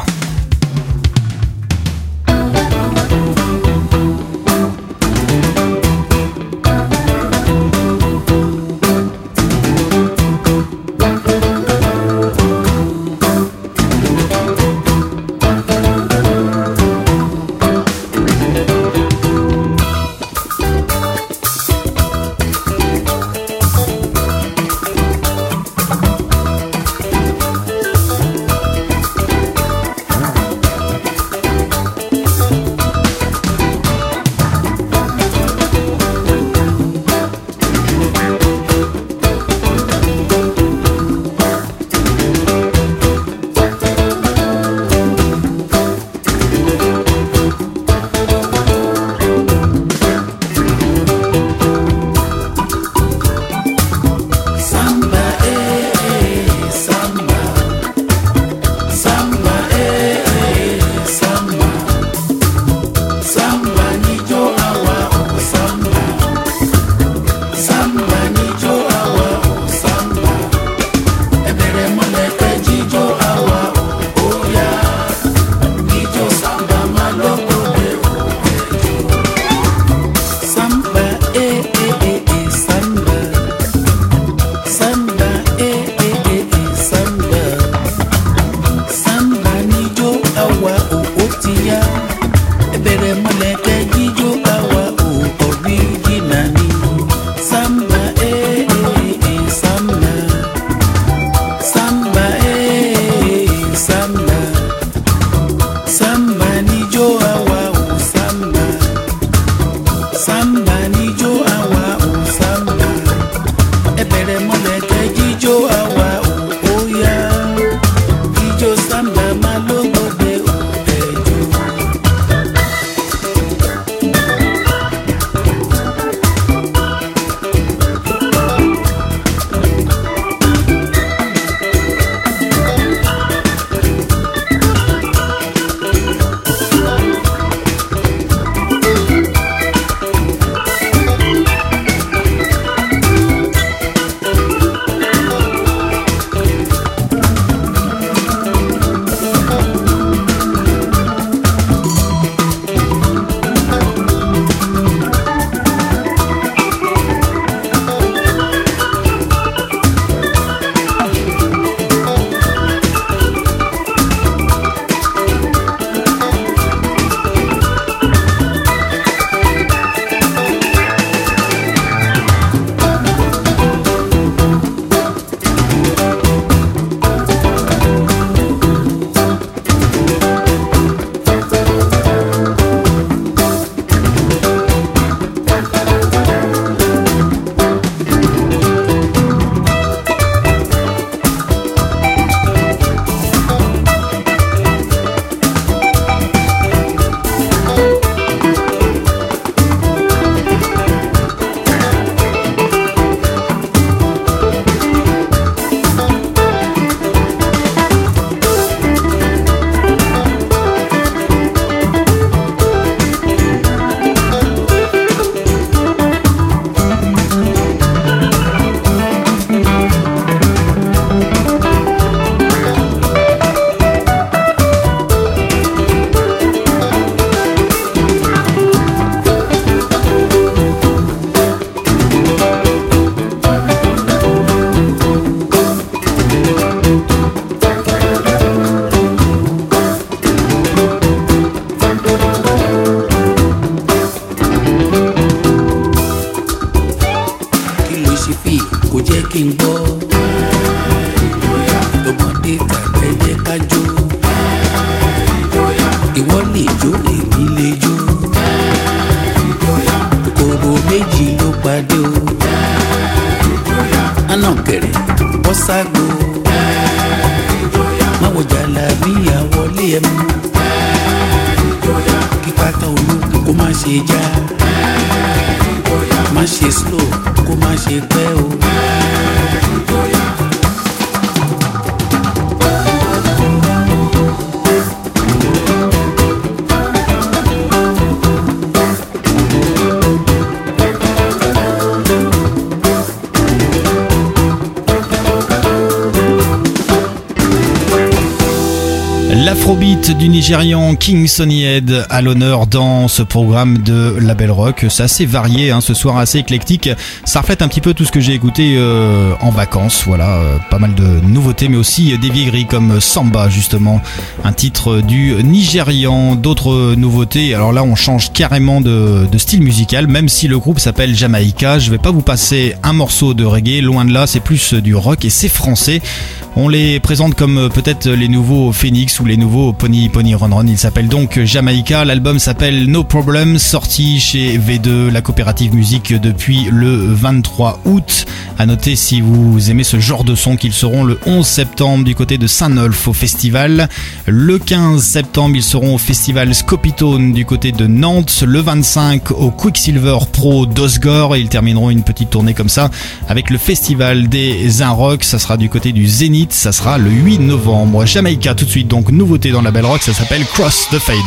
ságbo máwo jàlábíyà wọlé ẹmu kí pátá ológun kó má ṣe já má ṣe slow kó má ṣe pẹ́ o. L'afrobeat du Nigérian King Sonny Head à l'honneur dans ce programme de Label Rock. C'est assez varié, ce soir assez éclectique. Ça reflète un petit peu tout ce que j'ai écouté en vacances. Voilà, pas mal de nouveautés, mais aussi des vieilleries comme Samba, justement, un titre du Nigérian. D'autres nouveautés. Alors là, on change carrément de style musical, même si le groupe s'appelle Jamaïca. Je vais pas vous passer un morceau de reggae, loin de là. C'est plus du rock et c'est français. On les présente comme peut-être les nouveaux Phoenix ou les nouveaux Pony Run Run. Ils s'appellent donc Jamaïca. L'album s'appelle No Problem, sorti chez V2, la coopérative musique, depuis le 23 août. À noter, si vous aimez ce genre de son, qu'ils seront le 11 septembre du côté de Saint-Nolf au festival. Le 15 septembre, ils seront au festival Scopitone du côté de Nantes. Le 25 au Quicksilver Pro d'Osgore. Et ils termineront une petite tournée comme ça avec le festival des Inrocks. Ça sera du côté du Zénith. Ça sera le 8 novembre. Jamaïca tout de suite, donc nouveauté dans la Belle Rock, ça s'appelle Cross the Fader.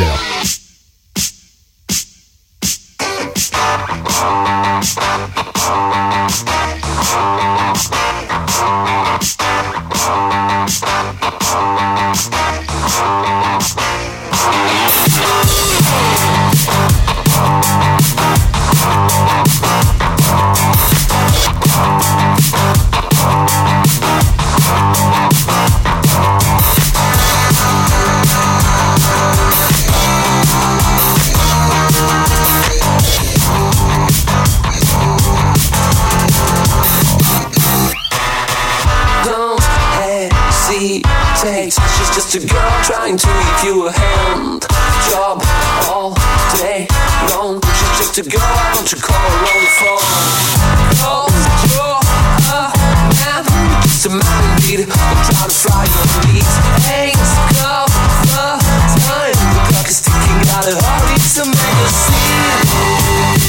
She's just a girl trying to give you a hand job all day long. She's just a girl, why don't you call her on the phone? Cause you're a man, just a man indeed. I'll try to fly your knees. Ain't got the time, the clock is ticking out of hurry to make a scene.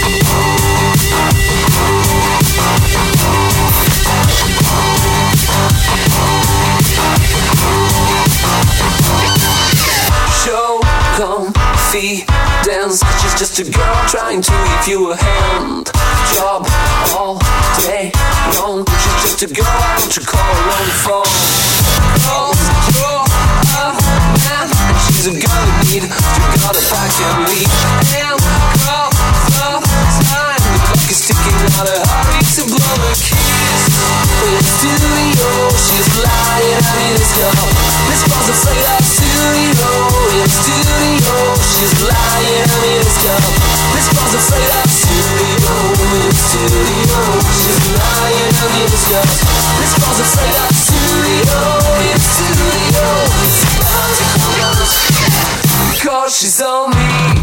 Show confidence. She's just a girl trying to give you a hand job all day long. She's just a girl, why don't you call her on the phone? Cause you're a man, and she's a girl in need. You gotta pack and leave. And call the time, the clock is ticking out of hurry to blow a kiss. In the studio, she's lying, I mean it's girl. This was a fake out studio. In the studio, she's lying, I mean it's girl. This was a fake out studio. In the studio, she's lying, I mean it's girl. This was a fake out studio. In the studio, it's about to come out. Because she's on me.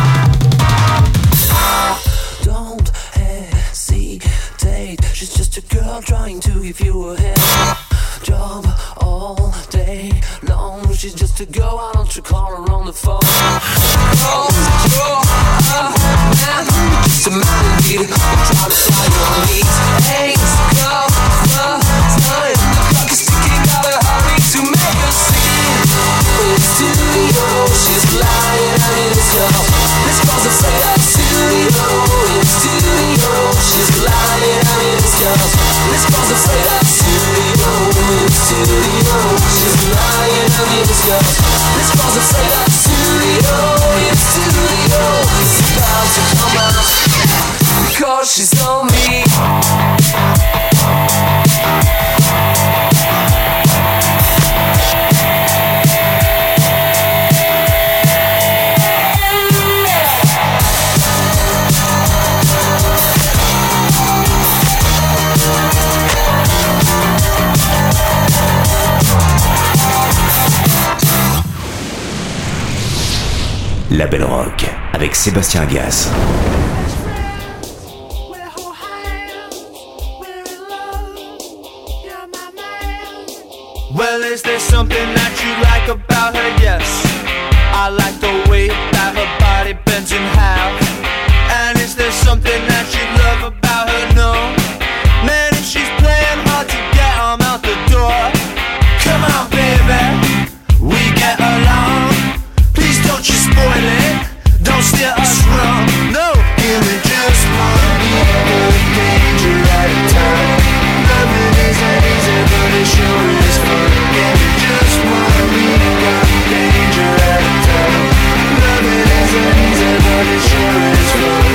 Don't hesitate. She's just a girl trying to give you a hand job all day long. She's just a girl, why don't you call her on the phone? Cause you're a man, just a man indeed. I'll try to fly your knees. Ain't got the time, the clock is ticking out of hurry to make a scene. In the studio, she's lying, I mean it's girl. This was a fake out studio. In the studio, she's lying, I mean it's girl. This was a fake out studio. In the studio, she's lying, I mean it's girl. This was a fake out studio. In the studio, it's about to come out. Because she's on me. La Belle Rock avec Sébastien Agas. We're whole hands, we're in love. You're my man. Well, is there something that you like about her? Yes, I like the way that her body bends in half. And is there something that you love about her? No. Man, if she's playing hard to get out the door. Come on, baby, we get along. Please don't you spoil it, don't steer us wrong. No, give me just one little danger at a time. Loving isn't easy, but it sure is fun. Give me just one little danger at a time. Loving isn't easy, but it sure is fun.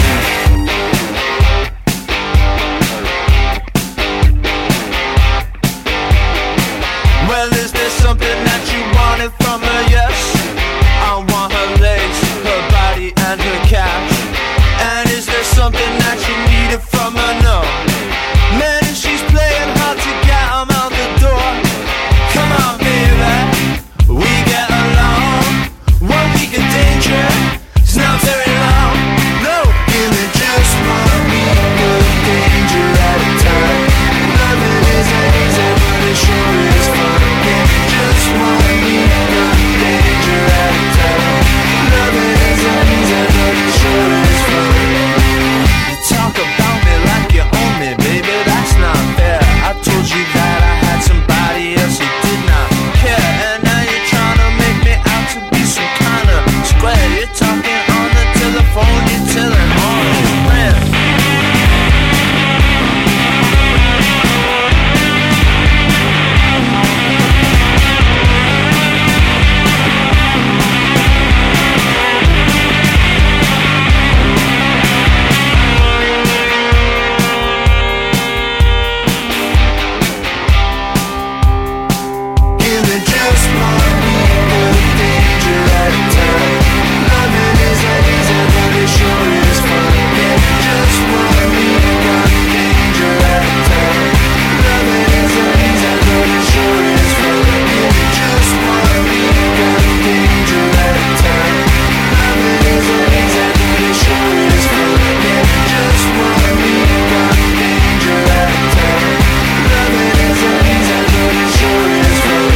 Well, is there something that you wanted from her? Yes, I want her legs, her body and her cash. And is there something that you needed from her? No. Man, if she's playing hard to get out the door. Come on, baby, we get along. 1 week of danger, it's not very long. No, give me just one week of danger at a time. Loving isn't easy, but it sure is fun. Give me just one week of danger at a time. Loving isn't easy, but it sure is fun. You talk about me like you own me, baby, that's not fair. I told you that I had somebody else who did not care. And now you're trying to make me out to be some kind of square. You're talking on the telephone, you're telling all your friends. Give me just one little danger at a time. Loving isn't easy, but it sure is fun. Give me just one little danger at a time. Loving isn't easy, but it sure is fun. Give me just one little danger at a time. Loving isn't easy, but it sure is fun. Give me just one little danger at a time. Loving isn't easy, but it sure is fun.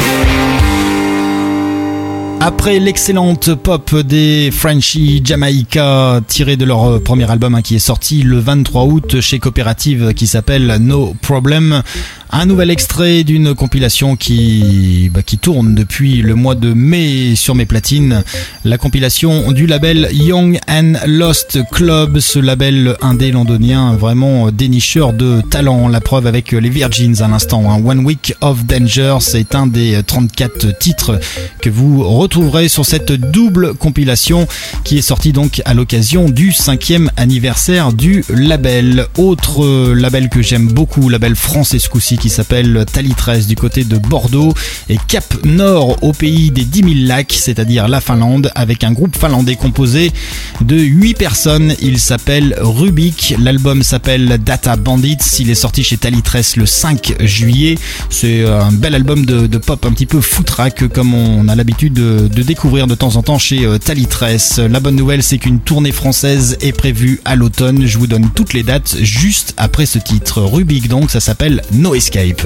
Après l'excellente pop des Frenchies Jamaica, tirée de leur premier album qui est sorti le 23 août chez Coopérative, qui s'appelle No Problem, un nouvel extrait d'une compilation qui tourne depuis le mois de mai sur mes platines, la compilation du label Young and Lost Club, ce label indé londonien vraiment dénicheur de talent, la preuve avec les Virgins à l'instant. One Week of Danger, c'est un des 34 titres que vous retrouverez sur cette double compilation qui est sortie donc à l'occasion du 5e anniversaire du label. Autre label que j'aime beaucoup, label français ce coup-ci, qui s'appelle Talitress du côté de Bordeaux et Cap Nord au pays des 10 000 lacs, c'est-à-dire la Finlande, avec un groupe finlandais composé de 8 personnes. Il s'appelle Rubik, l'album s'appelle Data Bandits, il est sorti chez Talitress le 5 juillet. C'est un bel album de pop un petit peu foutraque comme on a l'habitude de découvrir de temps en temps chez Talitress. La bonne nouvelle, c'est qu'une tournée française est prévue à l'automne. Je vous donne toutes les dates juste après ce titre. Rubik donc, ça s'appelle No Escape.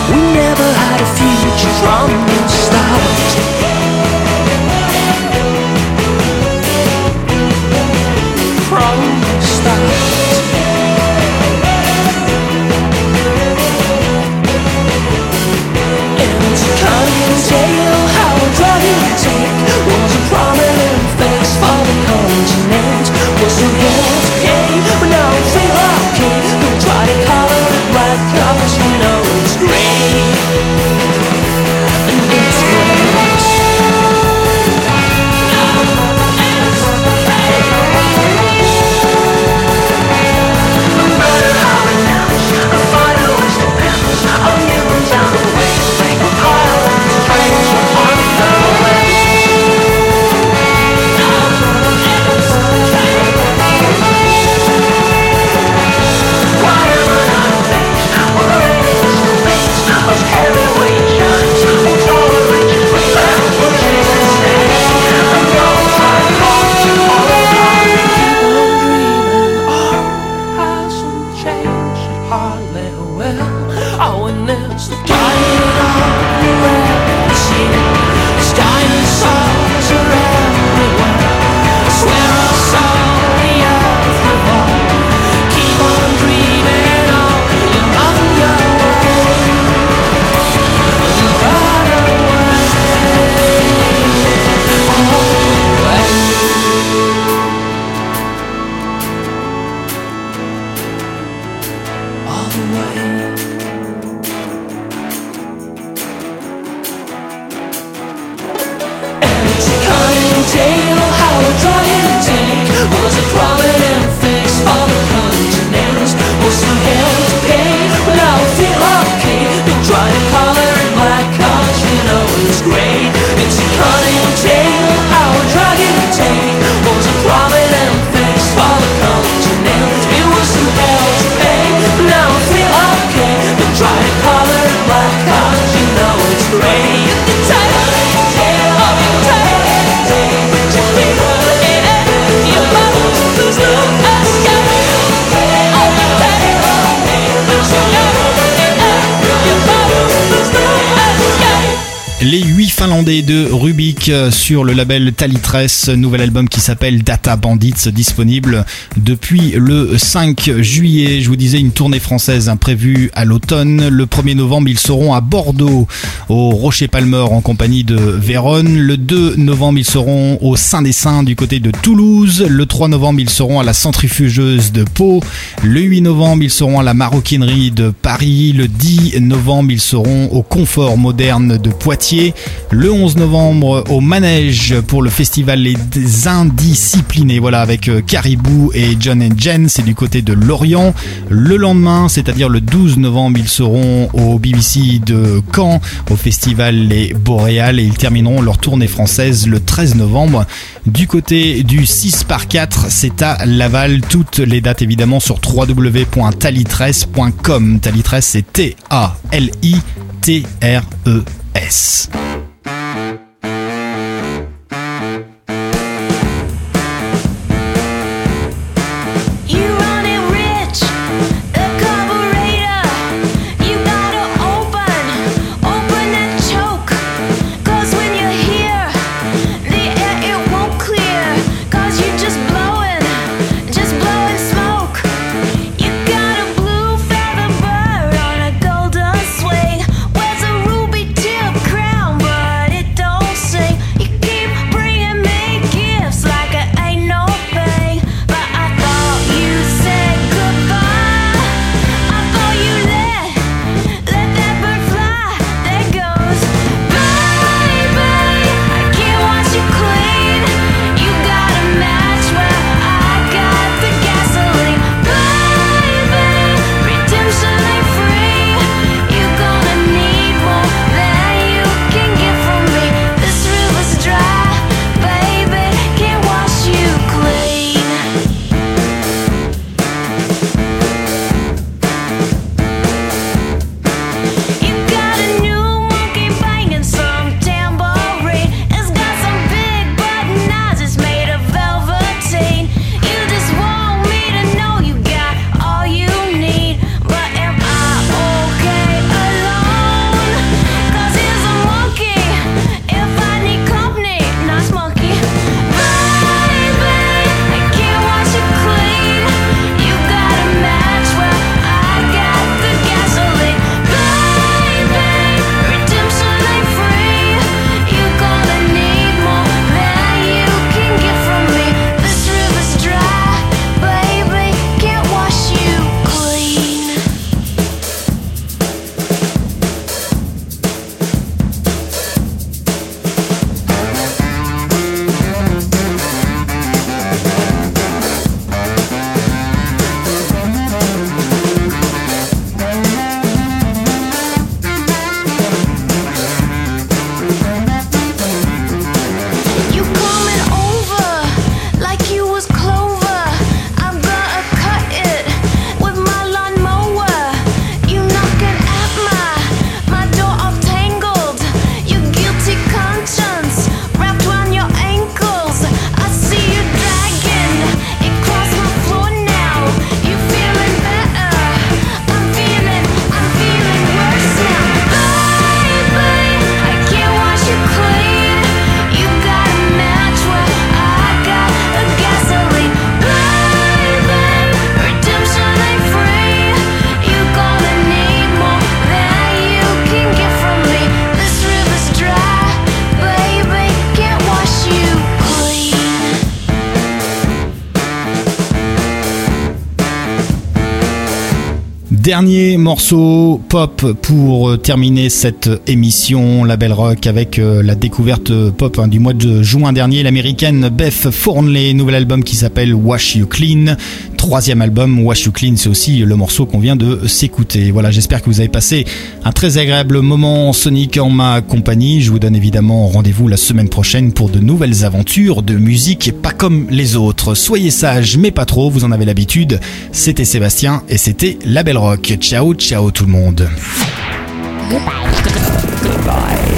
From the start. Les 8 Finlandais de Rubik sur le label Talitress, nouvel album qui s'appelle Data Bandits, disponible depuis le 5 juillet. Je vous disais, une tournée française prévue à l'automne. Le 1er novembre, ils seront à Bordeaux, au Rocher Palmer en compagnie de Véronne. Le 2 novembre, ils seront au Saint-des-Saints du côté de Toulouse. Le 3 novembre, ils seront à la Centrifugeuse de Pau. Le 8 novembre, ils seront à la Maroquinerie de Paris. Le 10 novembre, ils seront au Confort Moderne de Poitiers. Le 11 novembre au Manège pour le festival Les Indisciplinés, voilà, avec Caribou et John and Jen, c'est du côté de Lorient. Le lendemain, c'est-à-dire le 12 novembre, ils seront au BBC de Caen, au festival Les Boréales, et ils termineront leur tournée française le 13 novembre. Du côté du 6x4, c'est à Laval. Toutes les dates évidemment sur www.talitress.com. Talitress, c'est T-A-L-I-T-R-E-S. Dernier morceau pop pour terminer cette émission Label Rock avec la découverte pop du mois de juin dernier, l'américaine Beth Fornley, nouvel album qui s'appelle Wash You Clean. Troisième album, Wash You Clean, c'est aussi le morceau qu'on vient de s'écouter. Voilà, j'espère que vous avez passé un très agréable moment sonique en ma compagnie. Je vous donne évidemment rendez-vous la semaine prochaine pour de nouvelles aventures de musique pas comme les autres. Soyez sages, mais pas trop, vous en avez l'habitude. C'était Sébastien et c'était Label Rock. Ciao, ciao tout le monde. Goodbye.